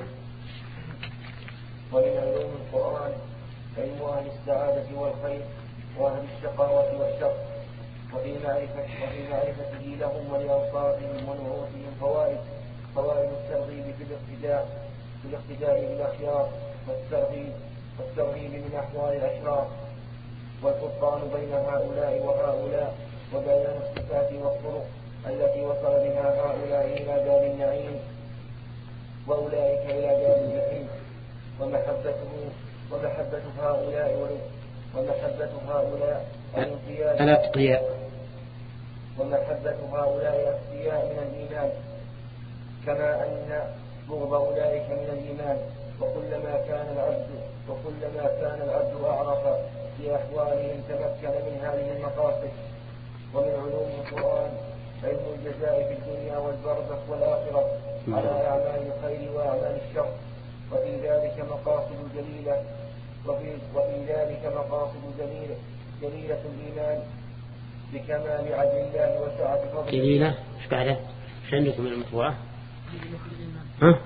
ومن علوم القرآن علم أهل السعادة والخير وأهل الشقاوة والشر، وفي معرفة وفي معرفته لهم ولأوصافهم ونعوتهم فوائد فوائد الترغيب في الاقتداء في الاقتداء بالأخيار والترغيب والترغيب من أحوال الأشرار، والفرقان بين هؤلاء وهؤلاء، وبيان الصفات والطرق التي وصل بها هؤلاء إلى دار النعيم وأولئك إلى دار الجحيم، ومحبته ومحبة هؤلاء ومحبة هؤلاء الأتقياء ومحبة هؤلاء الأتقياء من الإيمان، كما أن بغض أولئك من الإيمان. وكلما كان العبد وكلما كان العبد أعرف بأحوالهم تمكن من هذه المقاصد. ومن علوم القرآن علم الجزاء في الدنيا والبرزخ والآخرة على أعمال الخير وأعمال الشر، وفي ذلك مقاصد جليلة وفي, وفي ذلك مقاصد جليلة جليلة الإيمان بكمال عدل الله وسعة فضله. جليلة ايش بعده؟ ايش عندكم من المطبوعة؟ ها؟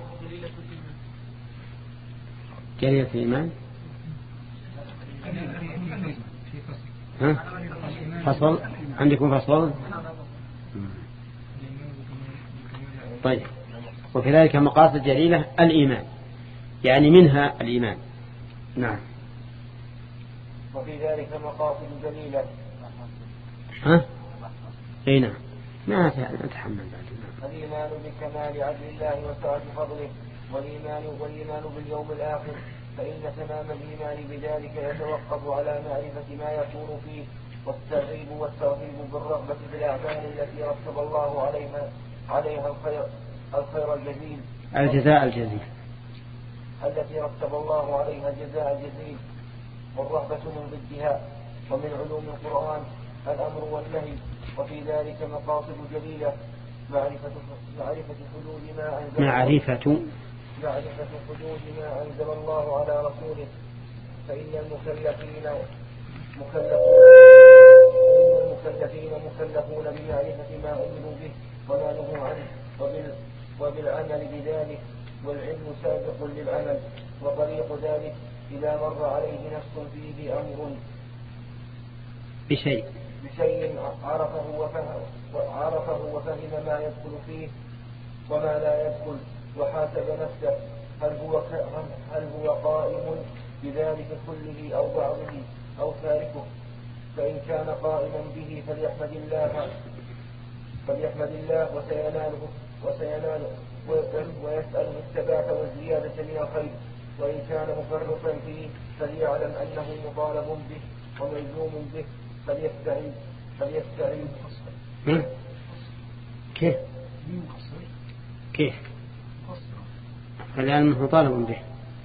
جليلة الإيمان. ها؟ فصل عندكم فصل؟ طيب. وفي ذلك مقاصد جليلة الإيمان، يعني منها الإيمان. نعم. وفي ذلك مقاصد جليلة. ها؟ أي نعم. ما أتحمل بعد. الإيمان بكمال عدل الله وسعة فضله، والإيمان والإيمان باليوم الآخر، فإن تمام الإيمان بذلك يتوقف على معرفة ما يكون فيه، والترغيب والترهيب بالرغبة بالأعمال التي رتب الله عليها عليها الخير الخير الجزيل الجزاء الجزيل التي رتب الله عليها الجزاء الجزيل، والرهبة من ضدها. ومن علوم القرآن الأمر والنهي، وفي ذلك مقاصد جليلة معرفة معرفة حدود ما أنزل معرفة معرفة حدود ما أنزل الله على رسوله، فإن المكلفين مكلفون المكلفين مكلفون بمعرفة ما أمروا به وما نهوا عنه وبال وبالعمل بذلك، والعلم سابق للعمل. وطريق ذلك إذا مر عليه نفس فيه أمر بشيء بشيء عرفه وفهم عرفه وفهم ما يدخل فيه وما لا يدخل، وحاسب نفسه هل هو هل هو قائم بذلك كله أو بعضه أو تاركه. فإن كان قائما به فليحمد الله فليحمد الله وسيناله وسيناله ويسأله الثبات والزيادة من الخير. وإن كان مفرطا فيه فليعلم أنه مطالب به وملزوم به، فليستعين فليستعين كيف كيف فليعلم أنه مطالب به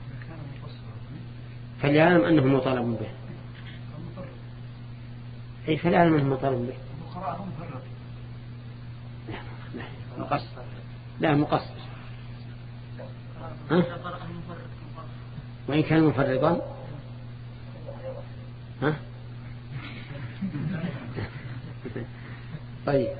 فليعلم أنه مطالب به أي فليعلم أنه مطالب به. لا مقصر لا مقصر ها؟ وإن كان مفرطا ها؟ طيب.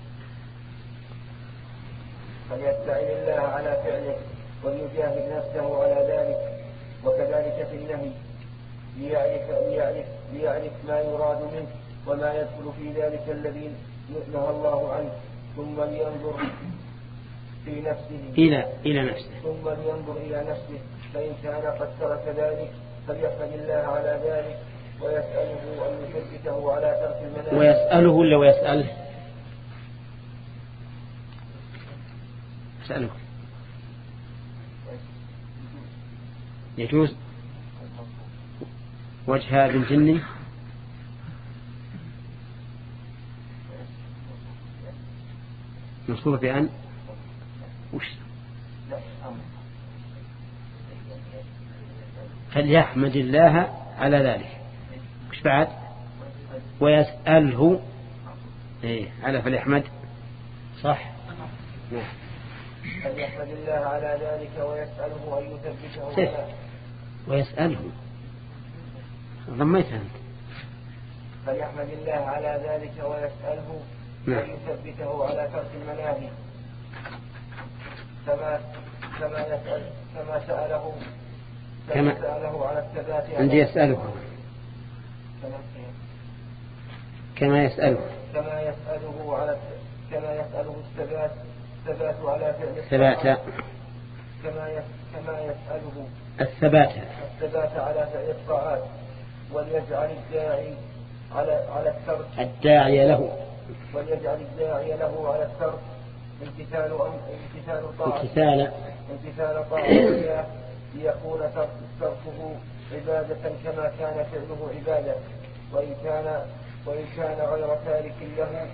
فليستعين الله على فعله وليجاهد نفسه على ذلك. وكذلك في النهي ليعرف, ليعرف, ليعرف ما يراد منه وما يدخل في ذلك الذي نهى الله عنه، ثم لينظر في نفسه إلى إلى نفسه ثم لينظر إلى نفسه فإن كان قد ترك ذلك فليحمد الله على ذلك ويسأله أن يثبته على ترك المناهي. ويسأله ولا ويسأله؟ يسأله يجوز وجه بالجن منصوبة بأن وش فليحمد الله على ذلك. وش بعد؟ ويسأله إيه على فليحمد صح. فليحمد الله على ذلك ويسأله أن يثبته على ويسأله ضميتها أنت. فليحمد الله على ذلك ويسأله أن يثبته على ترك المناهي كما كما يسأل كما سأله كما سأله على الثبات. عندي يسأله كما يسأله كما يسأله على كما يسأله الثبات الثبات على فعل الثبات كما كما يسأله الثبات الثبات على فعل الطاعات وليجعل الداعي على على الترك الداعي له وليجعل الداعي له على الترك امتثال امتثال الطاعة امتثال امتثال طاعة الله ليكون تركه عبادة كما كان فعله عبادة وإن كان وإن كان غير تارك له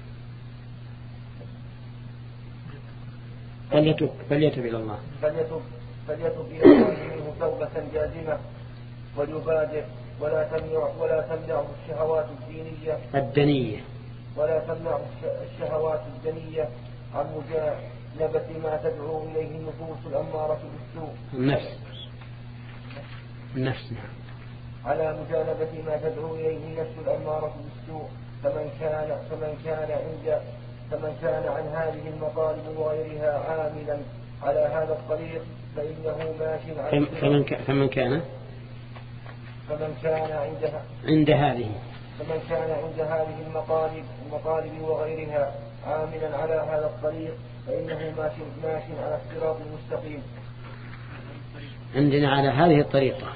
فليتب فليتب إلى الله فليتب فليتب إلى الله منه توبة جازمة وليبادر ولا تمنع ولا تمنع الشهوات الدينية الدنية ولا تمنع الشهوات الدنية عن مجانبة ما تدعو إليه النفوس الأمارة بالسوء النفس النفس على مجانبة ما تدعو إليه النفس الأمارة بالسوء فمن كان فمن كان عند فمن كان عن هذه المطالب وغيرها عاملا على هذا الطريق فإنه ماش على فمن فمن كان فمن كان عندها عند هذه فمن كان عند هذه المطالب المطالب وغيرها عاملا على هذا الطريق فإنه ماش ماش على الصراط المستقيم. عندنا على هذه الطريقة.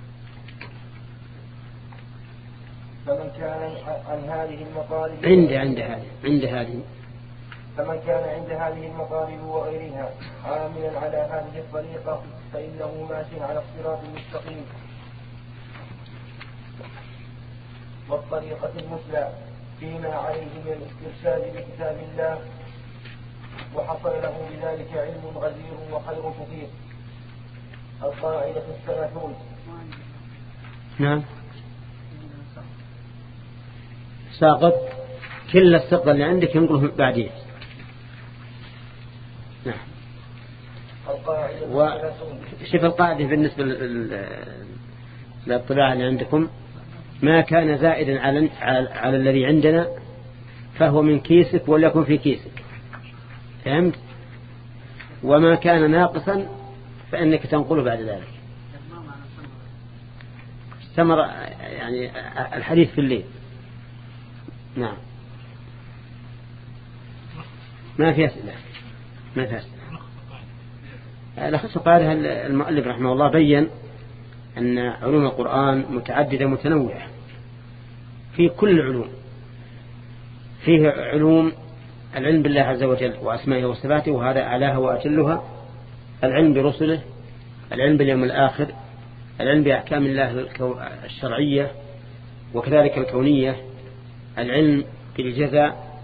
فمن كان عن هذه المطالب عند عند هذه عند هذه فمن كان عند هذه المطالب وغيرها عاملا على هذه الطريقة فإنه ماش على الصراط المستقيم. والطريقة المثلى فيما عليه من الاسترشاد بكتاب الله وحصل له بذلك علم غزير وخير كثير. القاعدة الثلاثون. نعم ساقط كل السقط اللي عندك ينقله بعدين. نعم وشوف القاعدة بالنسبة للطباعة اللي عندكم ما كان زائدا على, على الذي عندنا فهو من كيسك وليكن في كيسك فهمت وما كان ناقصا فإنك تنقله بعد ذلك. استمر يعني الحديث في الليل. نعم ما في أسئلة ما في أسئلة. لخص قاله المؤلف رحمه الله بيّن أن علوم القرآن متعددة متنوعة في كل العلوم. فيه علوم العلم بالله عز وجل وأسمائه وصفاته وهذا أعلاها وأجلها. العلم برسله العلم باليوم الآخر العلم بأحكام الله الشرعية وكذلك الكونية العلم بالجزاء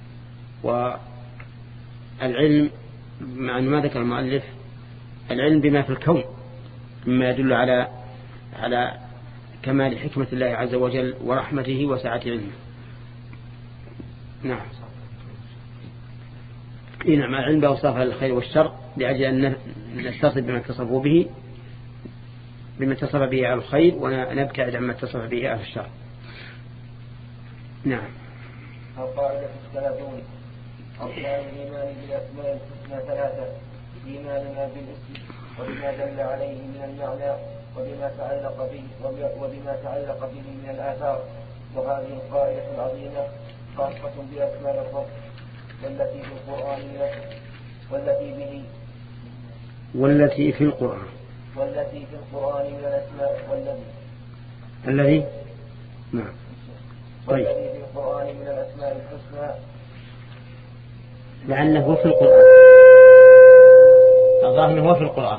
والعلم مع ما ذكر المؤلف العلم بما في الكون مما يدل على على كمال حكمة الله عز وجل ورحمته وسعة علمه. نعم نعم العلم بأوصاف الخير والشر لأجل أن نتصف بما اتصفوا به بما اتصف به على الخير ونبتعد عما اتصف به على الشر. نعم القاعدة الثلاثون. أركان الإيمان بالأسماء الحسنى ثلاثة إيماننا بالاسم وبما دل عليه من المعنى وبما تعلق به وبما تعلق به من الآثار. وهذه القاعدة العظيمة خاصة بأسماء الرب والتي في القرآن والتي به والتي في القرآن والتي في القرآن من الأسماء والذي الذي نعم طيب والذي في القرآن من الأسماء الحسنى لأنه في القرآن الظاهر أنه هو في القرآن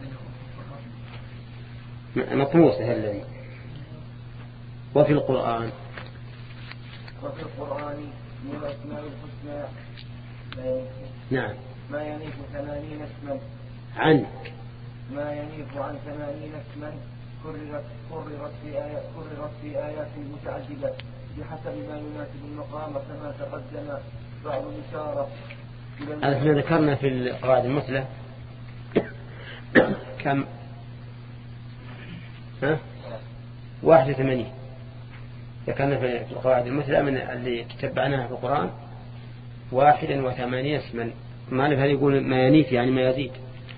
مطموسة الذي وفي القرآن وفي القرآن من الأسماء الحسنى نعم. ما ينيف ثمانين اسما عن ما ينيف عن ثمانين اسما كررت كررت في آيات كررت في آيات متعددة بحسب ما يناسب المقام كما تقدم بعض الإشارة. احنا ذكرنا في القواعد المثلى كم؟ ها؟ واحد وثمانين. ذكرنا في القواعد المثلى من اللي تتبعناها في القرآن واحدا وثمانين اسما. مالك هذا يقول ما ينيف يعني ما يزيد.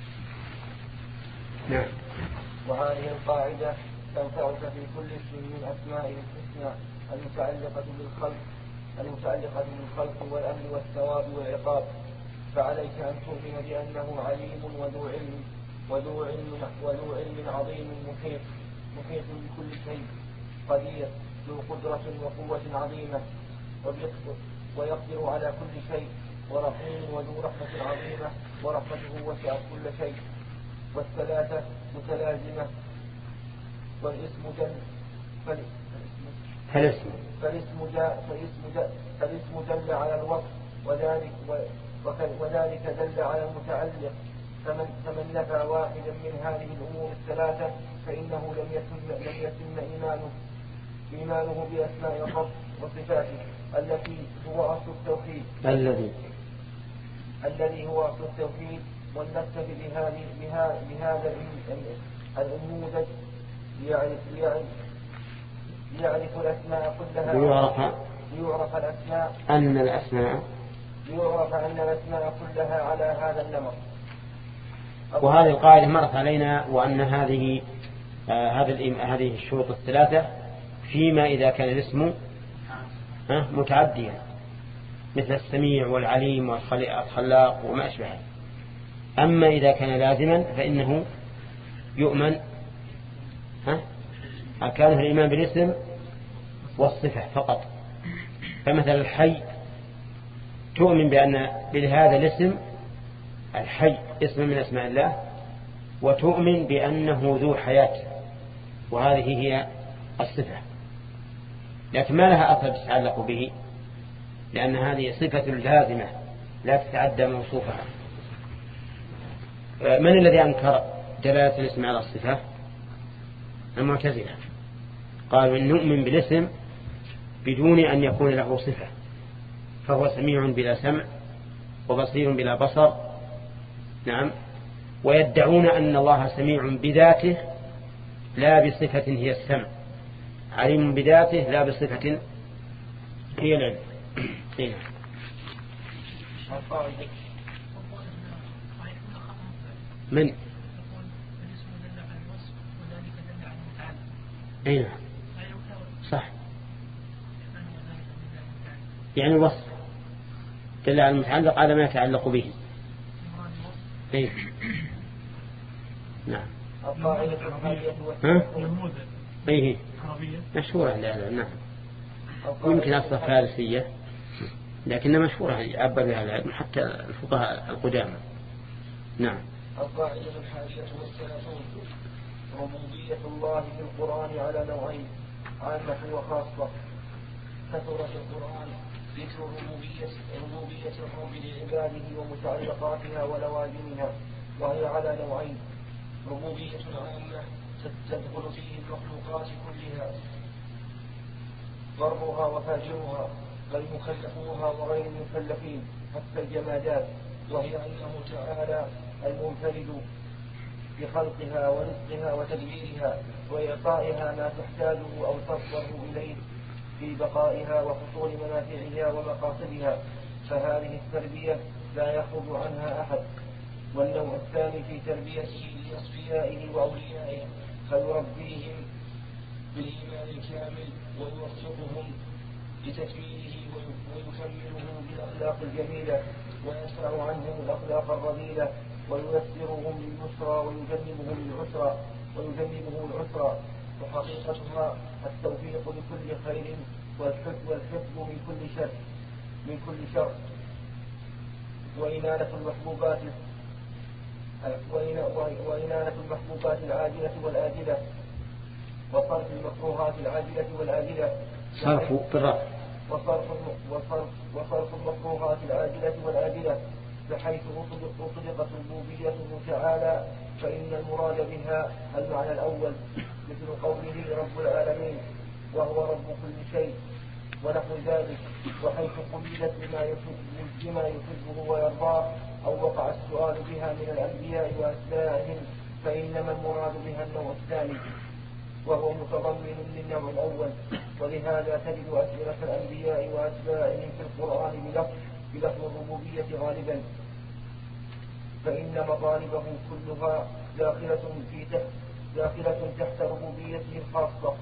نعم. وهذه القاعدة تنفعك في كل اسم من أسماء الحسنى المتعلقة بالخلق المتعلقة بالخلق والأمن والثواب والعقاب. فعليك أن تؤمن بأنه عليم وذو علم وذو علم وذو علم عظيم محيط محيط بكل شيء قدير ذو قدرة وقوة عظيمة ويقدر على كل شيء ورحيم وذو رحمة عظيمة ورحمته وسعت كل شيء. والثلاثة متلازمة والاسم جل فالاسم فالاسم جاء فالاسم جاء فالاسم دل على الوصف وذلك وذلك دل على المتعلق. فمن فمن نفى واحدا من هذه الأمور الثلاثة فإنه لم يتم لم يتم إيمانه إيمانه بأسماء الرب وصفاته التي هو أصل التوحيد الذي الذي هو أصل التوحيد. ولنكتفي بهذه بهذا النموذج ليعرف ليعرف الأسماء كلها ليعرف ليعرف الأسماء أن الأسماء ليعرف أن الأسماء كلها على هذا النمط. وهذه القاعدة مرت علينا وأن هذه آه هذه هذه الشروط الثلاثة فيما إذا كان الاسم آه متعديا مثل السميع والعليم والخلاق وما أشبهه. أما إذا كان لازما فإنه يؤمن ها أركانه الإيمان بالاسم والصفة فقط. فمثل الحي تؤمن بأن بهذا الاسم الحي اسم من أسماء الله وتؤمن بأنه ذو حياة وهذه هي الصفة، لكن ما لها أثر تتعلق به لأن هذه صفة لازمة لا تتعدى موصوفها. من الذي أنكر دلالة الاسم على الصفة؟ المعتزلة قالوا إن نؤمن بالاسم بدون أن يكون له صفة، فهو سميع بلا سمع وبصير بلا بصر. نعم. ويدعون أن الله سميع بذاته لا بصفة هي السمع، عليم بذاته لا بصفة هي العلم. من أين صح يعني الوصف دل على المتعلق على ما يتعلق به. أين نعم. ها أيه مشهورة عندنا. نعم. يمكن أصلا فارسية لكنها مشهورة عبر بها العلم حتى الفقهاء القدامى. نعم. القاعدة الحادية والثلاثون ربوبية الله في القرآن على نوعين عامة وخاصة. كثر في القرآن ذكر ربوبية ربوبية الرب لعباده ومتعلقاتها ولوازمها وهي على نوعين: ربوبية عامة تدخل فيه المخلوقات كلها برها وفاجرها والمكلفوها وغير المكلفين حتى الجمادات، وهي أنه تعالى المنفرد بخلقها ورزقها وتدبيرها وإعطائها ما تحتاجه أو تضطر إليه في بقائها وحصول منافعها ومقاصدها، فهذه التربية لا يخرج عنها أحد. والنوع الثاني في تربيته لأصفيائه وأوليائه فيربيهم بالإيمان الكامل ويوفقهم لتكميله ويكمله بالأخلاق الجميلة ويدفع عنهم الأخلاق الرذيلة وييسرهم لليسرى ويجنبهم العسرى ويجنبهم العسرى. وحقيقتها التوفيق لكل خير والحفظ من كل شر من كل شر وإنالة المحبوبات وإنالة المحبوبات العاجلة والآجلة وصرف المكروهات العاجلة والآجلة صرف بالرفع وصرف وصرف وصرف المكروهات العاجلة والآجلة، بحيث أطلقت ربوبيته تعالى فإن المراد بها المعنى الأول، مثل قوله رب العالمين وهو رب كل شيء ونحو ذلك، وحيث قبلت بما يحبه ويرضاه أو وقع السؤال بها من الأنبياء وأتباعهم فإنما المراد بها النوع الثاني وهو متضمن للنوع الأول. ولهذا تجد أسئلة الأنبياء وأتباعهم في القرآن بلفظ بلفظ الربوبية غالبا، فإن مطالبه كلها داخلة في تحت داخلة تحت ربوبيته الخاصة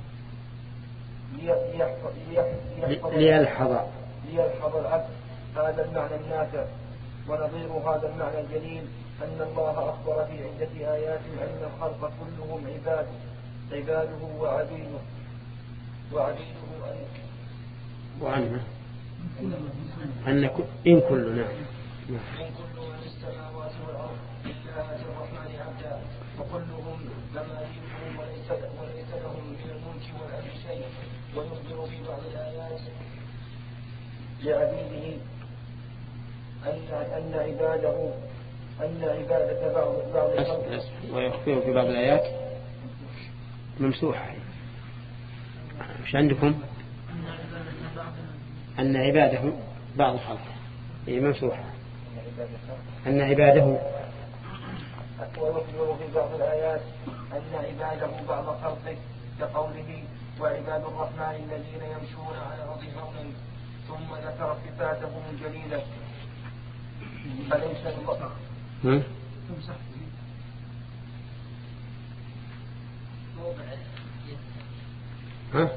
ليلحظ ليلحظ العبد هذا المعنى النافع. ونظير هذا المعنى الجليل أن الله أخبر في عدة آيات أن الخلق كلهم عباد عباده وعبيده وعبيده وعنه أن إن كلنا إن كل من السماوات والأرض إلا آتي الرحمن عبدا وكلهم مماليكهم وليس وليس لهم من الملك والأمر شيء. ويخبر في بعض الآيات لعبيده أن أن عباده أن عبادة بعض بعض الخلق. ويخبر في بعض الآيات ممسوحة. مش عندكم أن عباده بعض الخلق هي ممسوحة أن عباده. ويخبر في بعض الآيات أن عباده بعض خلقه كقوله وعباد الرحمن الذين يمشون على الأرض هونا، ثم ذكر صفاتهم الجليلة. فليس البصر ها؟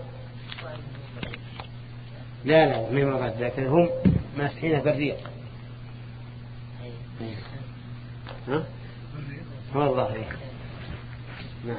لا لا ما مراد، لكن هم ماسحين بالريق. ها؟ هو الله. نعم.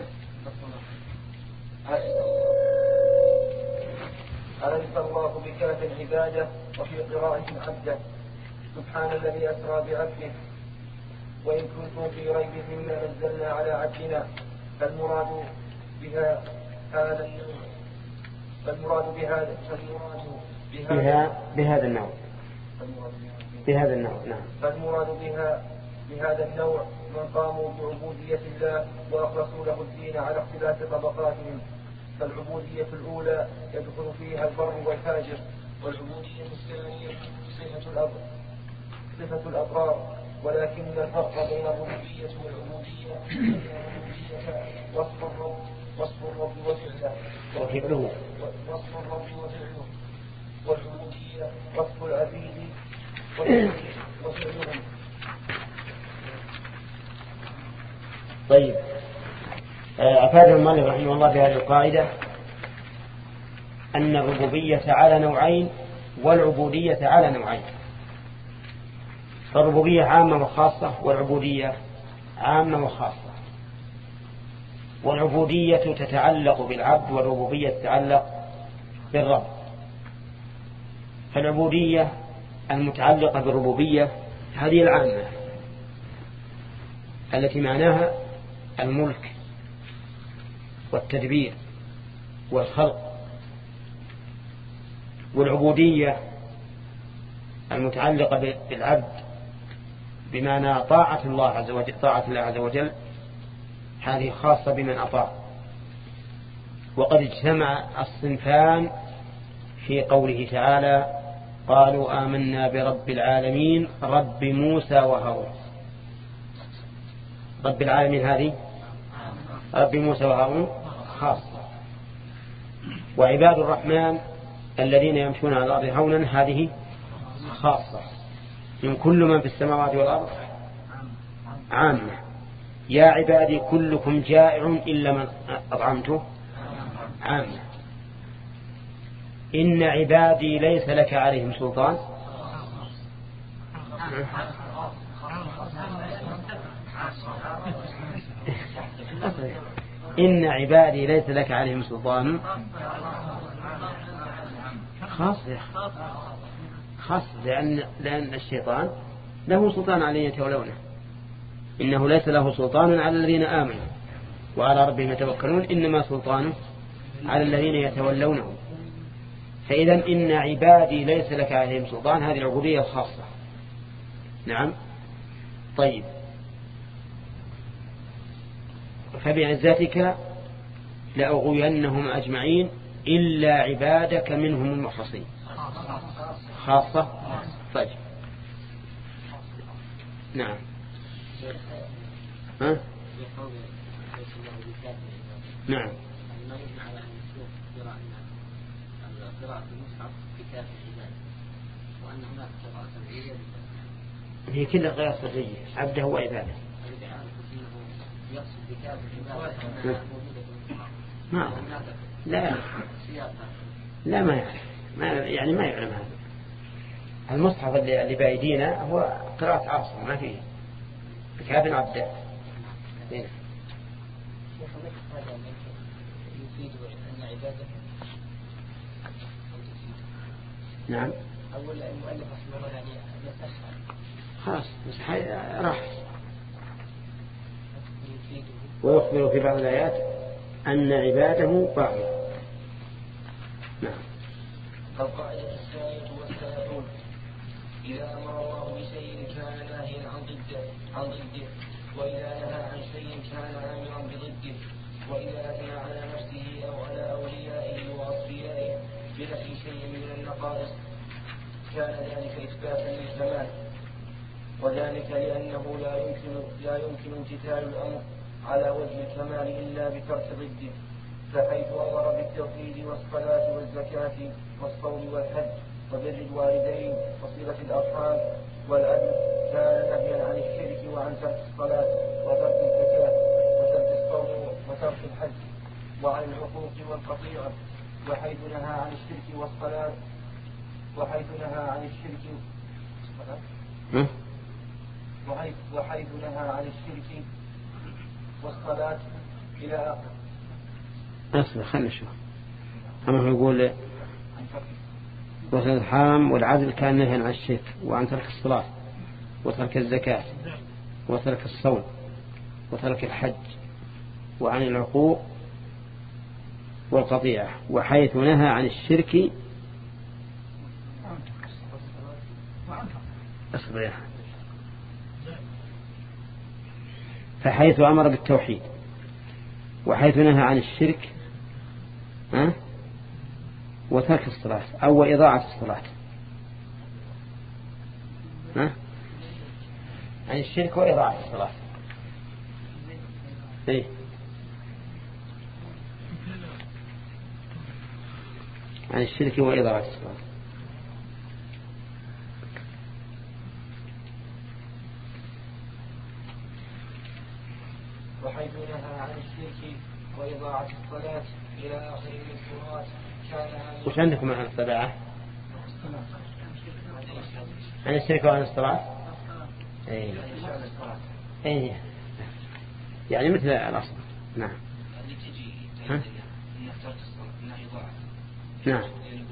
أليس الله بكاف عباده؟ وفي قراءة عبده سبحان الذي أسرى بعبده. وإن كنتم في ريب مما نزلنا على عبدنا فالمراد بها هذا النوع فالمراد بهذا فالمراد بها بهذا النوع بهذا النوع نعم فالمراد بها بهذا النوع من قاموا بعبودية الله وأخلصوا له الدين على اختلاف طبقاتهم. فالعبودية الأولى يدخل فيها البر والفاجر، والعبودية الثانية صفة الأبرار صفة الأبرار. ولكن الفرق بين الربوبية والعبودية وصف الرب وصف الرب وفعله وفعله وصف الرب وفعله، والعبودية وصف العبيد وفعلهم. طيب أفاد المؤلف رحمه الله بهذه القاعدة أن الربوبية على نوعين والعبودية على نوعين. فالربوبية عامة وخاصة والعبودية عامة وخاصة. والعبودية تتعلق بالعبد والربوبية تتعلق بالرب. فالعبودية المتعلقة بالربوبية هذه العامة التي معناها الملك والتدبير والخلق. والعبودية المتعلقة بالعبد بمعنى طاعة الله عز وجل طاعة الله عز وجل هذه خاصة بمن أطاع. وقد اجتمع الصنفان في قوله تعالى قالوا آمنا برب العالمين رب موسى وهارون. رب العالمين هذه رب موسى وهارون خاصة. وعباد الرحمن الذين يمشون على الأرض هونا هذه خاصة. من كل من في السماوات والأرض عامة. يا عبادي كلكم جائع إلا من أطعمته عامة. إن عبادي ليس لك عليهم سلطان إن عبادي ليس لك عليهم سلطان خاص خاص لأن, لأن الشيطان له سلطان عليه يتولونه. إنه ليس له سلطان على الذين آمنوا وعلى ربهم يتوكلون إنما سلطانه على الذين يتولونه. فإذا إن عبادي ليس لك عليهم سلطان، هذه العبودية الخاصة. نعم. طيب، فبعزتك لأغوينهم أجمعين إلا عبادك منهم المخلصين. خاصة. طيب. نعم. ها؟ نعم. هي كلها غير صدرية، عبده وعباده. ما لا لا ما يعرف، ما يعني ما يعلم هذا. المصحف اللي بأيدينا هو قراءة عاصم، ما فيه كتاب عبده. نعم. أول المؤلف رحمه الله يعني خلاص بس راح. ويخبر في بعض الآيات أن عباده باقي. نعم. القاعدة الثانية والثلاثون: إذا أمر الله بشيء كان ناهيا عن ضده عن ضده وإذا نهى عن شيء كان آمرا بضده، وإذا أثنى على نفسه أو على أوليائه وأصفيائه بنفي شيء من النقائص كان ذلك إثباتا للكمال، وذلك لأنه لا يمكن لا يمكن امتثال الأمر على وجه الكمال إلا بترك ضده، فحيث أمر بالتوحيد والصلاة والزكاة والصوم والحج وبر الوالدين وصلة الأرحام والعدل كان نهيا عن الشرك وعن ترك الصلاة وترك الزكاة وترك الصوم وترك الحج وعن العقوق والقطيعة، وحيث نهى عن الشرك والصلاة وحيث نهى عن الشرك وحيث, وحيث نهى عن الشرك والصلاة إلى آخر. أصبر خلنا نشوف. أما يقول وصل الحرام والعدل كان نهيا عن الشرك وعن ترك الصلاة وترك الزكاة وترك الصوم وترك الحج وعن العقوق والقطيعة، وحيث نهى عن الشرك أصبر يا فحيث أمر بالتوحيد وحيث نهى عن الشرك ها وترك الصلاة أو إضاعة الصلاة ها عن الشرك وإضاعة الصلاة. إيه عن الشرك وإضاعة الصلاة. وحيث نهى عن الشرك وإضاعة الصلاة إلى آخر المذكورات كان وش عندكم عن الصلاة؟ عن الشرك وعن الصلاة؟ أي أي يعني مثل الأصل. نعم. ها؟ نعم.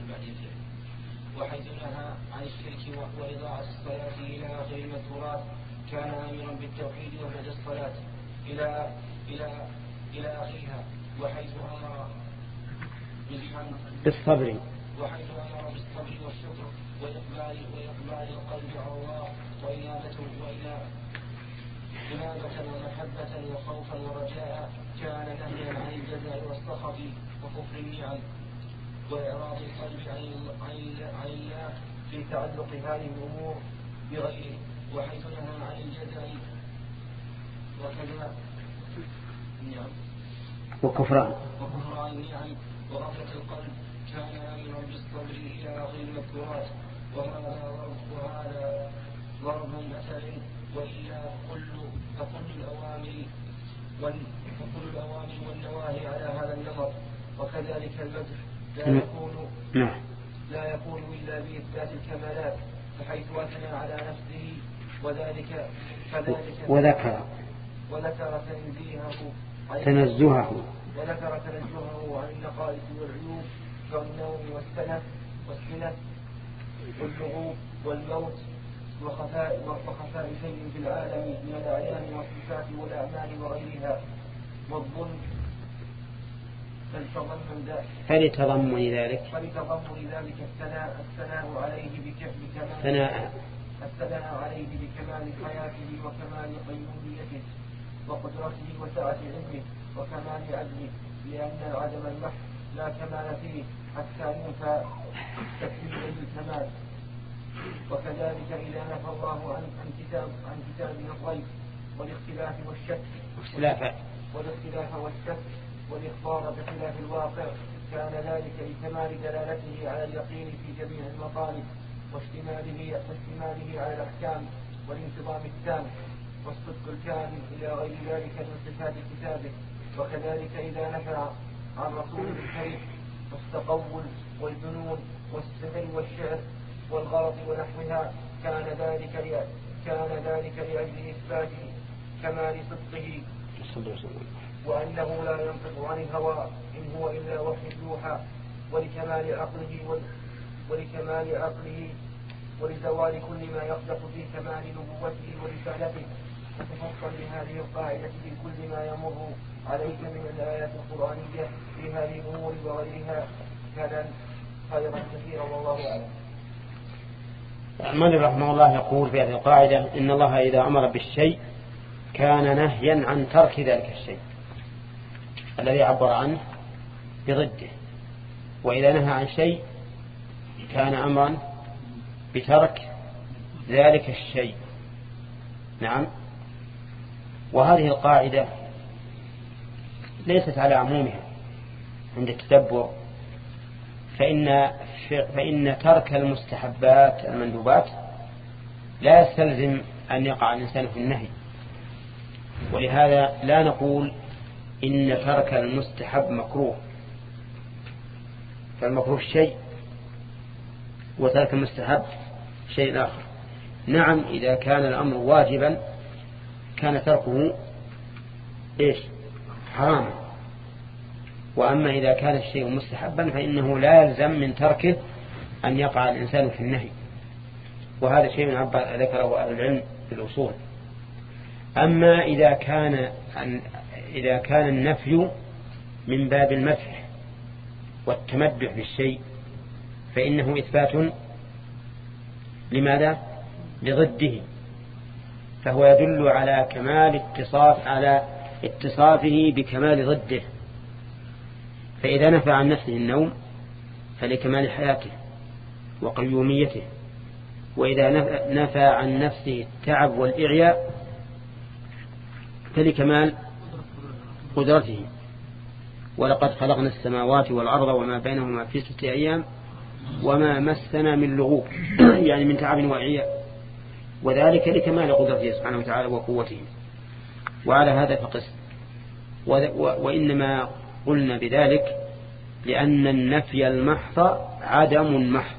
وحيث نهى عن الشرك وإضاعة الصلاة إلى آخر المذكورات كان آمرا بالتوحيد وبعد الصلاة إلى إلى إلى آخرها، وحيث أمر بالصبر وحيث أمر بالصبر والشكر وإقبال وإقبال القلب على الله وإنابة إنابة ومحبة وخوفا ورجاء كان نهيا عن الجزاء والسخط وكفر النعم وإعراض القلب عن الله في تعلق هذه الأمور بغيره، وحيث نهى عن الجزاء وكذا النعم وكفران وكفران النعم وغفلة القلب كان آمرا بالصبر إلى آخر المذكورات. وهذا وهذا ضرب مثل، وإلا كل فكل الأوامر وكل الأوامر والنواهي على هذا النمط. وكذلك المدح لا يكون لا يكون إلا بإثبات الكمالات، فحيث أثنى على نفسه وذلك فذلك وذكر وذكر تنزيهه تنزهه وذكر تنزهه عن النقائص والعيوب كالنوم والسنة والسنة واللغوب والموت وخفاء وخفاء شيء في العالم من الأعيان والصفات والأعمال وغيرها والظلم فلتضمن ذلك فلتضمن ذلك فلتضمن ذلك الثناء الثناء عليه بكمال ثناء الثناء عليه بكمال حياته وكمال قيوميته وقدرته وسعة علمه وكمال عدله، لأن عدم المحض لا كمال فيه حتى ينفى تكميل الكمال. وكذلك إذا نفى الله عن عن كتاب عن كتابه الغيب والاختلاف والشك والاختلاف والشك والإخبار بخلاف الواقع، كان ذلك لكمال دلالته على اليقين في جميع المطالب واشتماله واشتماله على الأحكام والانتظام التام والصدق الكامل إلى غير ذلك من صفات كتابه. وكذلك إذا نفى عن رسول الكريم والتقول والجنون والسحر والشعر والغرض ونحوها، كان ذلك كان ذلك لأجل إثبات كمال صدقه وأنه لا ينطق عن الهوى إن هو إلا وحي يوحى، ولكمال عقله ولكمال عقله ولزوال كل ما يصدق في كمال نبوته ورسالته. فتفصل بهذه القاعدة في كل ما يمر عليك من الآيات القرآنية في هذه الأمور وغيرها كان خيرا كثيرا والله أعلم. المؤلف رحمه الله يقول في هذه القاعدة إن الله إذا أمر بالشيء كان نهيا عن ترك ذلك الشيء الذي عبر عنه بضده، وإذا نهى عن شيء كان أمرا بترك ذلك الشيء. نعم. وهذه القاعدة ليست على عمومها عند التدبر، فإن, فإن ترك المستحبات المندوبات لا يستلزم أن يقع الإنسان في النهي، ولهذا لا نقول إن ترك المستحب مكروه، فالمكروه شيء وترك المستحب شيء آخر. نعم إذا كان الأمر واجبا كان تركه إيش حراما، وأما إذا كان الشيء مستحبا فإنه لا يلزم من تركه أن يقع الإنسان في النهي، وهذا شيء ذكره أهل العلم في الأصول. أما إذا كان إذا كان النفي من باب المدح والتمدح بالشيء فإنه إثبات لماذا؟ لضده، فهو يدل على كمال اتصاف على اتصافه بكمال ضده. فإذا نفى عن نفسه النوم فلكمال حياته وقيوميته، وإذا نفى عن نفسه التعب والإعياء فلكمال قدرته. ولقد خلقنا السماوات والأرض وما بينهما في ستة أيام وما مسنا من لغوب يعني من تعب وإعياء، وذلك لكمال قدرته سبحانه وتعالى وقوته. وعلى هذا فقس. وإنما قلنا بذلك لأن النفي المحض عدم محض،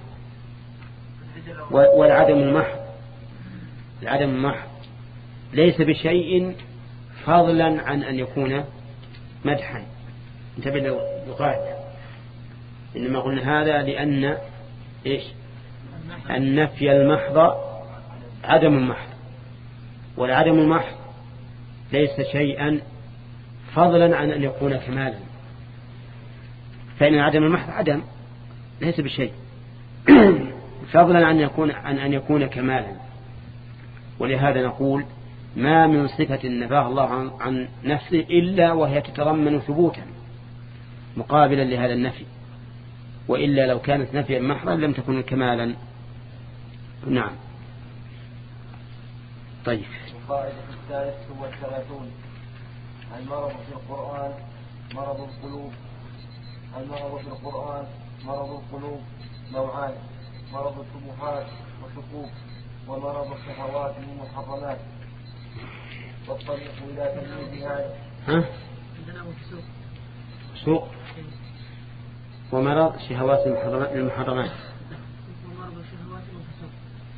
والعدم المحض العدم المحض ليس بشيء فضلا عن أن يكون مدحا. انتبه للقاعدة، إنما قلنا هذا لأن إيش النفي المحض عدم المحض، والعدم المحض ليس شيئا فضلا عن أن يكون كمالا، فإن عدم المحض عدم ليس بشيء فضلا عن يكون عن أن يكون كمالا. ولهذا نقول ما من صفة نفاها الله عن نفسه إلا وهي تتضمن ثبوتا مقابلا لهذا النفي، وإلا لو كانت نفيا محضا لم تكن كمالا. نعم. طيب. القاعدة الثالثة والثلاثون: المرض في القرآن مرض القلوب. المرض في القرآن مرض القلوب نوعان: مرض الشبهات والشكوك، ومرض الشهوات المحرمات. والطريق إلى تمييز هذا ها؟ سوق ومرض شهوات المحرمات. ومرض الشهوات والفسوق.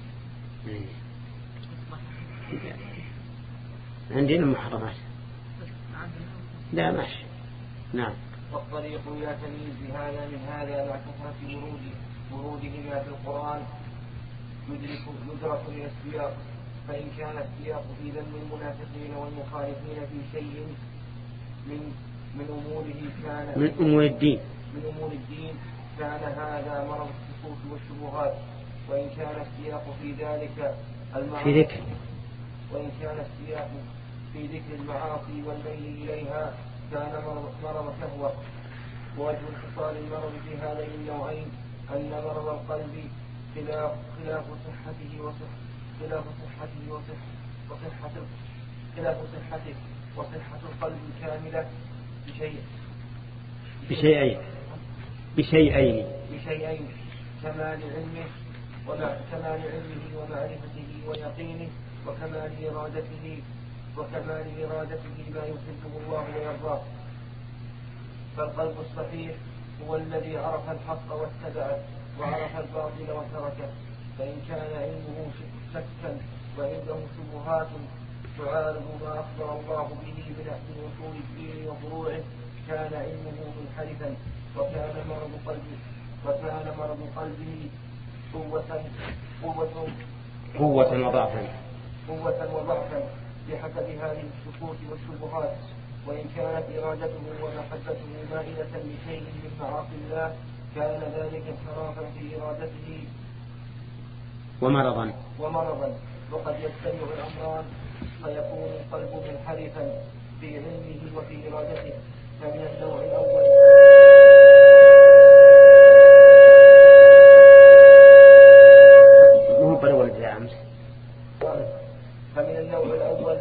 عندنا المحرمات لا ماشي. نعم. والطريق إلى تمييز هذا من هذا مع كثرة وروده ورودهما في القرآن يدرك يدرك من السياق، فإن كان السياق في ذم المنافقين والمخالفين في شيء من من أموره كان من أمور الدين من أمور الدين كان هذا مرض الشكوك والشبهات. وإن كان السياق في ذلك في ذكر وإن كان السياق في ذكر المعاصي والميل إليها كان مرض شهوة. ووجه انفصال المرض في هذين النوعين أن مرض القلب خلاف خلاف صحته وصح خلاف صحته وصح وصحة خلاف صحته وصحة القلب كاملة بشيء بشيئين بشيئين بشيئين كمال علمه ومع كمال علمه ومعرفته ويقينه وكمال إرادته وكمال إرادته ما يحبه الله ويرضاه. فالقلب الصحيح هو الذي عرف الحق واتبعه وعرف الباطل وتركه. فإن كان علمه شكا وعنده شبهات تعارض ما أخبر الله به من أصول الدين وفروعه كان علمه منحرفا وكان مرض قلبه وكان مرض قلبه قوة قوة قوة وضعفا قوة وضعفا بحسب هذه الشكوك والشبهات. وإن كانت إرادته ومحبته مائلة لشيء من معاصي الله كان ذلك انحرافا في إرادته ومرضا ومرضا وقد يجتمع الأمران فيكون القلب منحرفا في علمه وفي إرادته. فمن النوع الأول فمن النوع الأول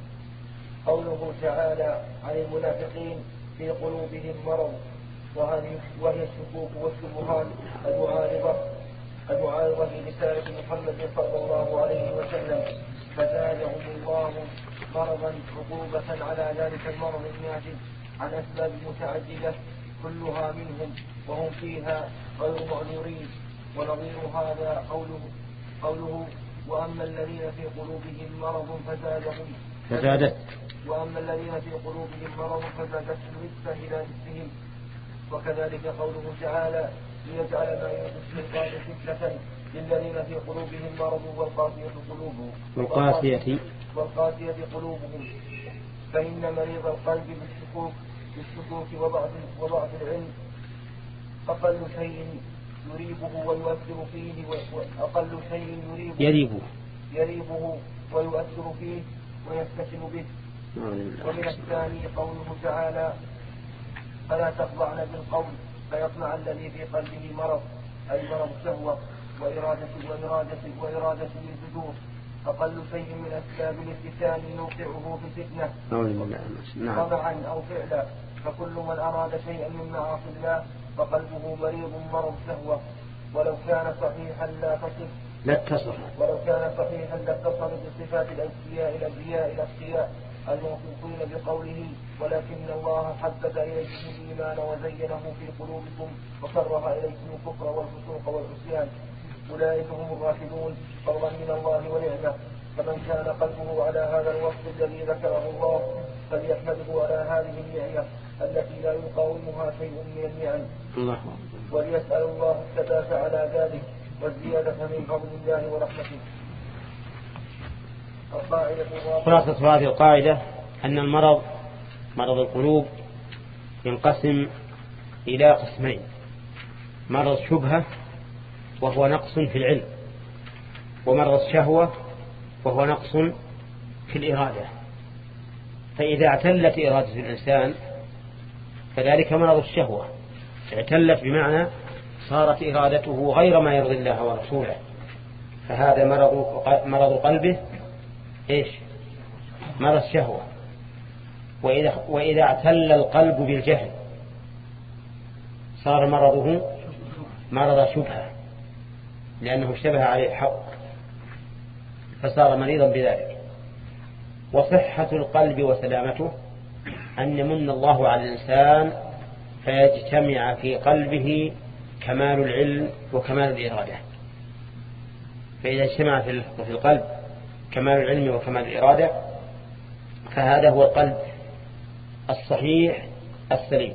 قوله تعالى عن المنافقين في قلوبهم مرض، وهذه وهي الشكوك والشبهات المعارضة المعارضة لرسالة محمد صلى الله عليه وسلم، فزادهم الله مرضا عقوبة على ذلك المرض الناتج عن أسباب متعددة كلها منهم وهم فيها غير معذورين. ونظير هذا قوله قوله وأما الذين في قلوبهم مرض فزادهم فزادت وأما الذين في قلوبهم مرض فزادتهم رجسا إلى رجسهم. وكذلك قوله تعالى ليجعل ما يلقي الشيطان فتنة للذين في قلوبهم مرض والقاسية قلوبهم والقاسية والقاسية قلوبهم. فإن مريض القلب بالشكوك بالشكوك وضعف وضعف العلم أقل شيء يريبه ويؤثر فيه وأقل شيء يريبه يريبه يريبه ويؤثر فيه ويستسلم به. ومن الثاني قوله تعالى فلا تخضعن بالقول فيطمع الذي في قلبه مرض، أي مرض شهوة وإرادة وإرادة وإرادة للفجور. أقل شيء من أسباب الاتسام يوقعه في فتنة طبعا أو فعلا. فكل من أراد شيئا من معاصي الله فقلبه مريض مرض شهوة، ولو كان صحيحا لا تصف لا تصف ولو كان صحيحا لا تصف بصفات الأنبياء الأنبياء الأتقياء الموصوفين بقوله ولكن الله حبب إليكم الإيمان وزينه في قلوبكم وكره إليكم الكفر والفسوق والعصيان أولئك هم الراشدون فضلا من الله ونعمه. فمن كان قلبه على هذا الوصف الذي ذكره الله فليحمده على هذه النعمة التي لا يقاومها شيء من النعم الله، وليسأل الله الثبات على ذلك والزيادة من فضل الله ورحمته. خلاصة هذه القاعدة أن المرض مرض القلوب ينقسم إلى قسمين: مرض شبهة وهو نقص في العلم، ومرض شهوة وهو نقص في الإرادة. فإذا اعتلت إرادة الإنسان فذلك مرض الشهوة، اعتلت بمعنى صارت إرادته غير ما يرضي الله ورسوله، فهذا مرض مرض قلبه إيش؟ مرض الشهوة. وإذا, وإذا اعتل القلب بالجهل صار مرضه مرض شبهة، لأنه اشتبه عليه الحق فصار مريضا بذلك. وصحة القلب وسلامته أن يمن الله على الإنسان فيجتمع في قلبه كمال العلم وكمال الإرادة. فإذا اجتمع في القلب كمال العلم وكمال الإرادة فهذا هو القلب الصحيح السليم.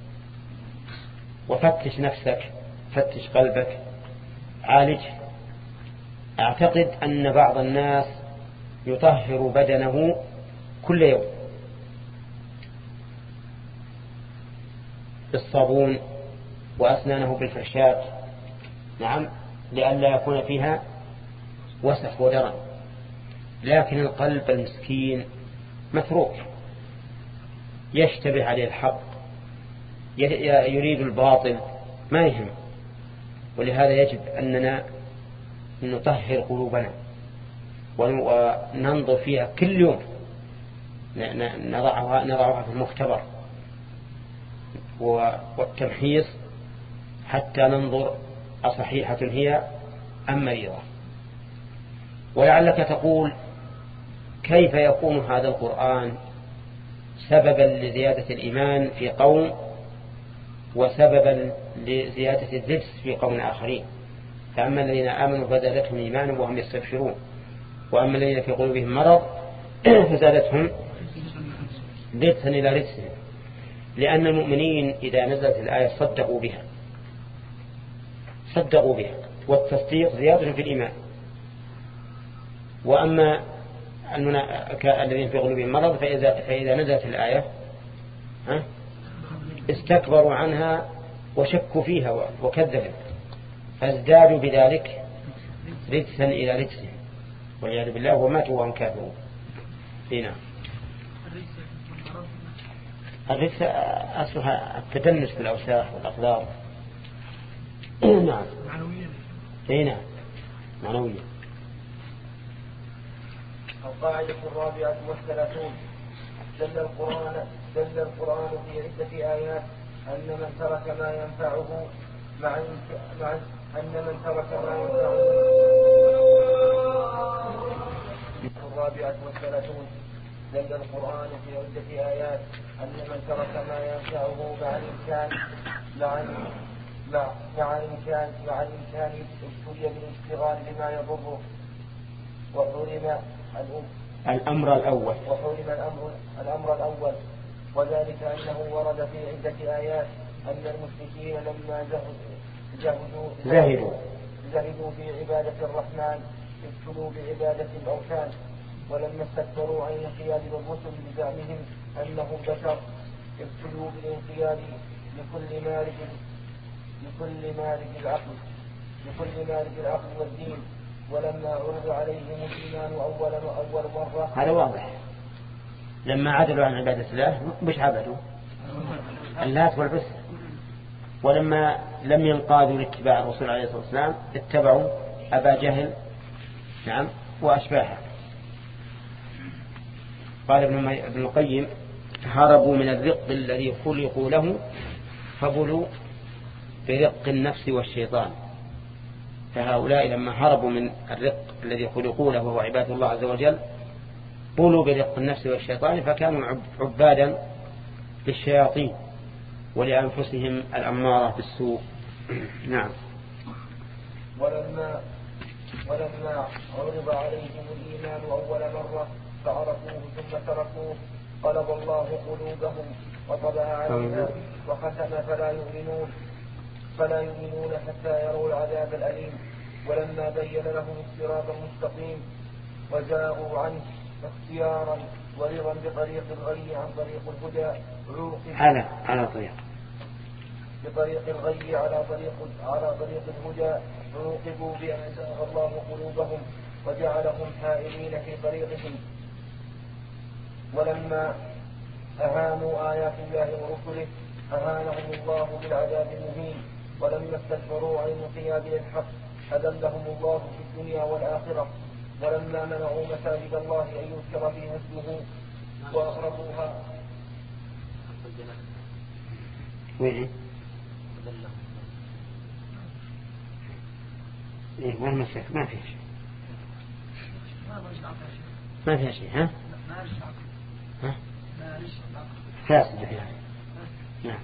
وفتش نفسك، فتش قلبك، عالج. أعتقد أن بعض الناس يطهر بدنه كل يوم، بالصابون وأسنانه بالفرشاة، نعم، لئلا يكون فيها وسخ ودرن. لكن القلب المسكين متروك، يشتبه عليه الحق، يريد الباطل، ما يهم. ولهذا يجب أننا نطهر قلوبنا وننظر فيها كل يوم، نضعها, نضعها في المختبر والتمحيص حتى ننظر أصحيحة هي أم مريضة. ولعلك تقول كيف يكون هذا القرآن سببا لزيادة الإيمان في قوم وسببا لزيادة الرجس في قوم آخرين؟ فأما الذين آمنوا فزادتهم إيمانا وهم يستبشرون، وأما الذين في قلوبهم مرض فزادتهم رجسا إلى رجسهم. لأن المؤمنين إذا نزلت الآية صدقوا بها صدقوا بها والتصديق زيادة في الإيمان. وأما الذين في قلوبهم مرض فإذا, فإذا نزلت الآية استكبروا عنها وشكوا فيها وكذبوا فازدادوا بذلك رجسا إلى رجسهم والعياذ بالله وماتوا وهم كافرون. هنا الرجس أصلها التدنس بالأوساخ والأقدار. نعم هنا معنوية. القاعدة الرابعة والثلاثون: دل القرآن دل القرآن في عدة آيات أن من ترك ما ينفعه مع مع أن من ترك ما ينفعه. الرابعة والثلاثون: دل القرآن في عدة آيات أن من ترك ما ينفعه مع الإمكان مع مع مع الإمكان مع الإمكان ابتلي بالاشتغال بما يضره وحرم الأمر الأول وحرم الأمر الأمر الأول وذلك أنه ورد في عدة آيات أن المشركين لما زهدوا زهدوا زهدوا في عبادة الرحمن ابتلوا بعبادة الأوثان، ولما استكبروا عن الانقياد للرسل بزعمهم أنهم بشر ابتلوا بالانقياد لكل مارج لكل مارج العقل لكل مارج العقل والدين. ولما عرض عليهم الإيمان أولا وأول مرة هذا واضح، لما عدلوا عن عبادة الله مش عبدوا اللات والعزى، ولما لم ينقادوا لاتباع الرسول عليه الصلاة والسلام اتبعوا أبا جهل نعم وأشباهه. قال ابن القيم: هربوا من الرق الذي خلقوا له فبلوا برق النفس والشيطان. فهؤلاء لما هربوا من الرق الذي خلقوا له وهو عبادة الله عز وجل بلوا برق النفس والشيطان فكانوا عبادا للشياطين ولأنفسهم الأمارة بالسوء. نعم. ولما ولما عرض عليهم الإيمان أول مرة فعرفوه ثم تركوه قلب الله قلوبهم وطبع عليها وختم فلا يؤمنون فلا يؤمنون حتى يروا العذاب الأليم. ولما بين لهم الصراط المستقيم وجاءوا عنه اختيارا ورضا بطريق الغي عن طريق الهدى على على طريق بطريق الغي على طريق على طريق الهدى عوقبوا بأن زاغ الله قلوبهم وجعلهم حائرين في طريقهم. ولما أهانوا آيات الله ورسله أهانهم الله بالعذاب المهين. ولما استكبروا عن الانقياد للحق أذلهم الله في الدنيا والآخرة. ولما منعوا مساجد الله أن يذكر فيها اسمه وأخربوها وين إيه وين مسك ما في شيء ما في شيء ها ها فاسد يعني. نعم.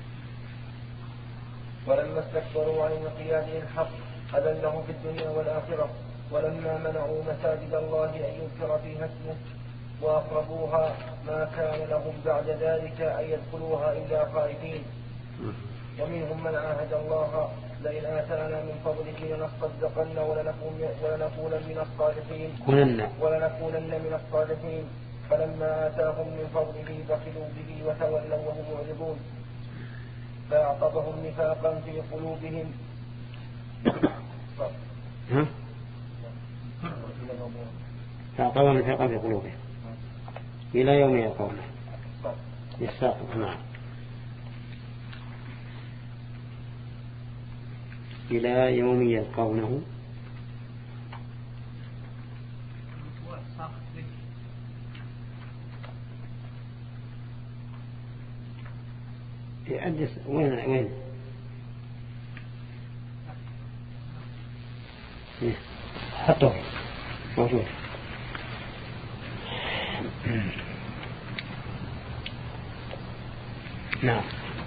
ولما استكبروا عن انقياد الحق أذلهم في الدنيا والآخرة. ولما منعوا مساجد الله أن يذكر فيها اسمه وأخربوها ما كان لهم بعد ذلك أن يدخلوها إلا خائفين. ومنهم من عاهد الله لئن آتانا من فضله لنصدقن ولنكونن من الصالحين ولنكونن من الصالحين فلما آتاهم من فضله بخلوا به وتولوا وهم معرضون. فأعقبهم نفاقا في قلوبهم ها؟ فأعقبهم نفاقا في قلوبهم إلى يوم يلقونه يستاقب معه إلى يوم يلقونه يأدس وين وين حطه موجود نعم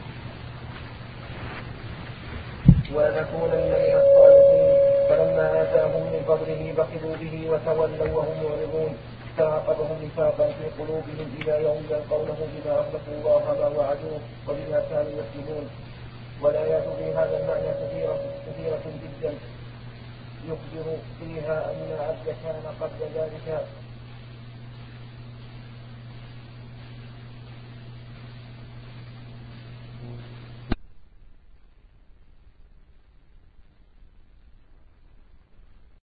ولنكونن من الصالحين فلما آتاهم من فضله بخلوا به وتولوا وهم معرضون فعاقبهم نفاقا في قلوبهم إلى يوم يلقونه بما أخلفوا الله ما وعدوه وبما كانوا يكذبون. والآيات في هذا المعنى كثيرة كثيرة جدا يخبر فيها أن العبد كان قبل ذلك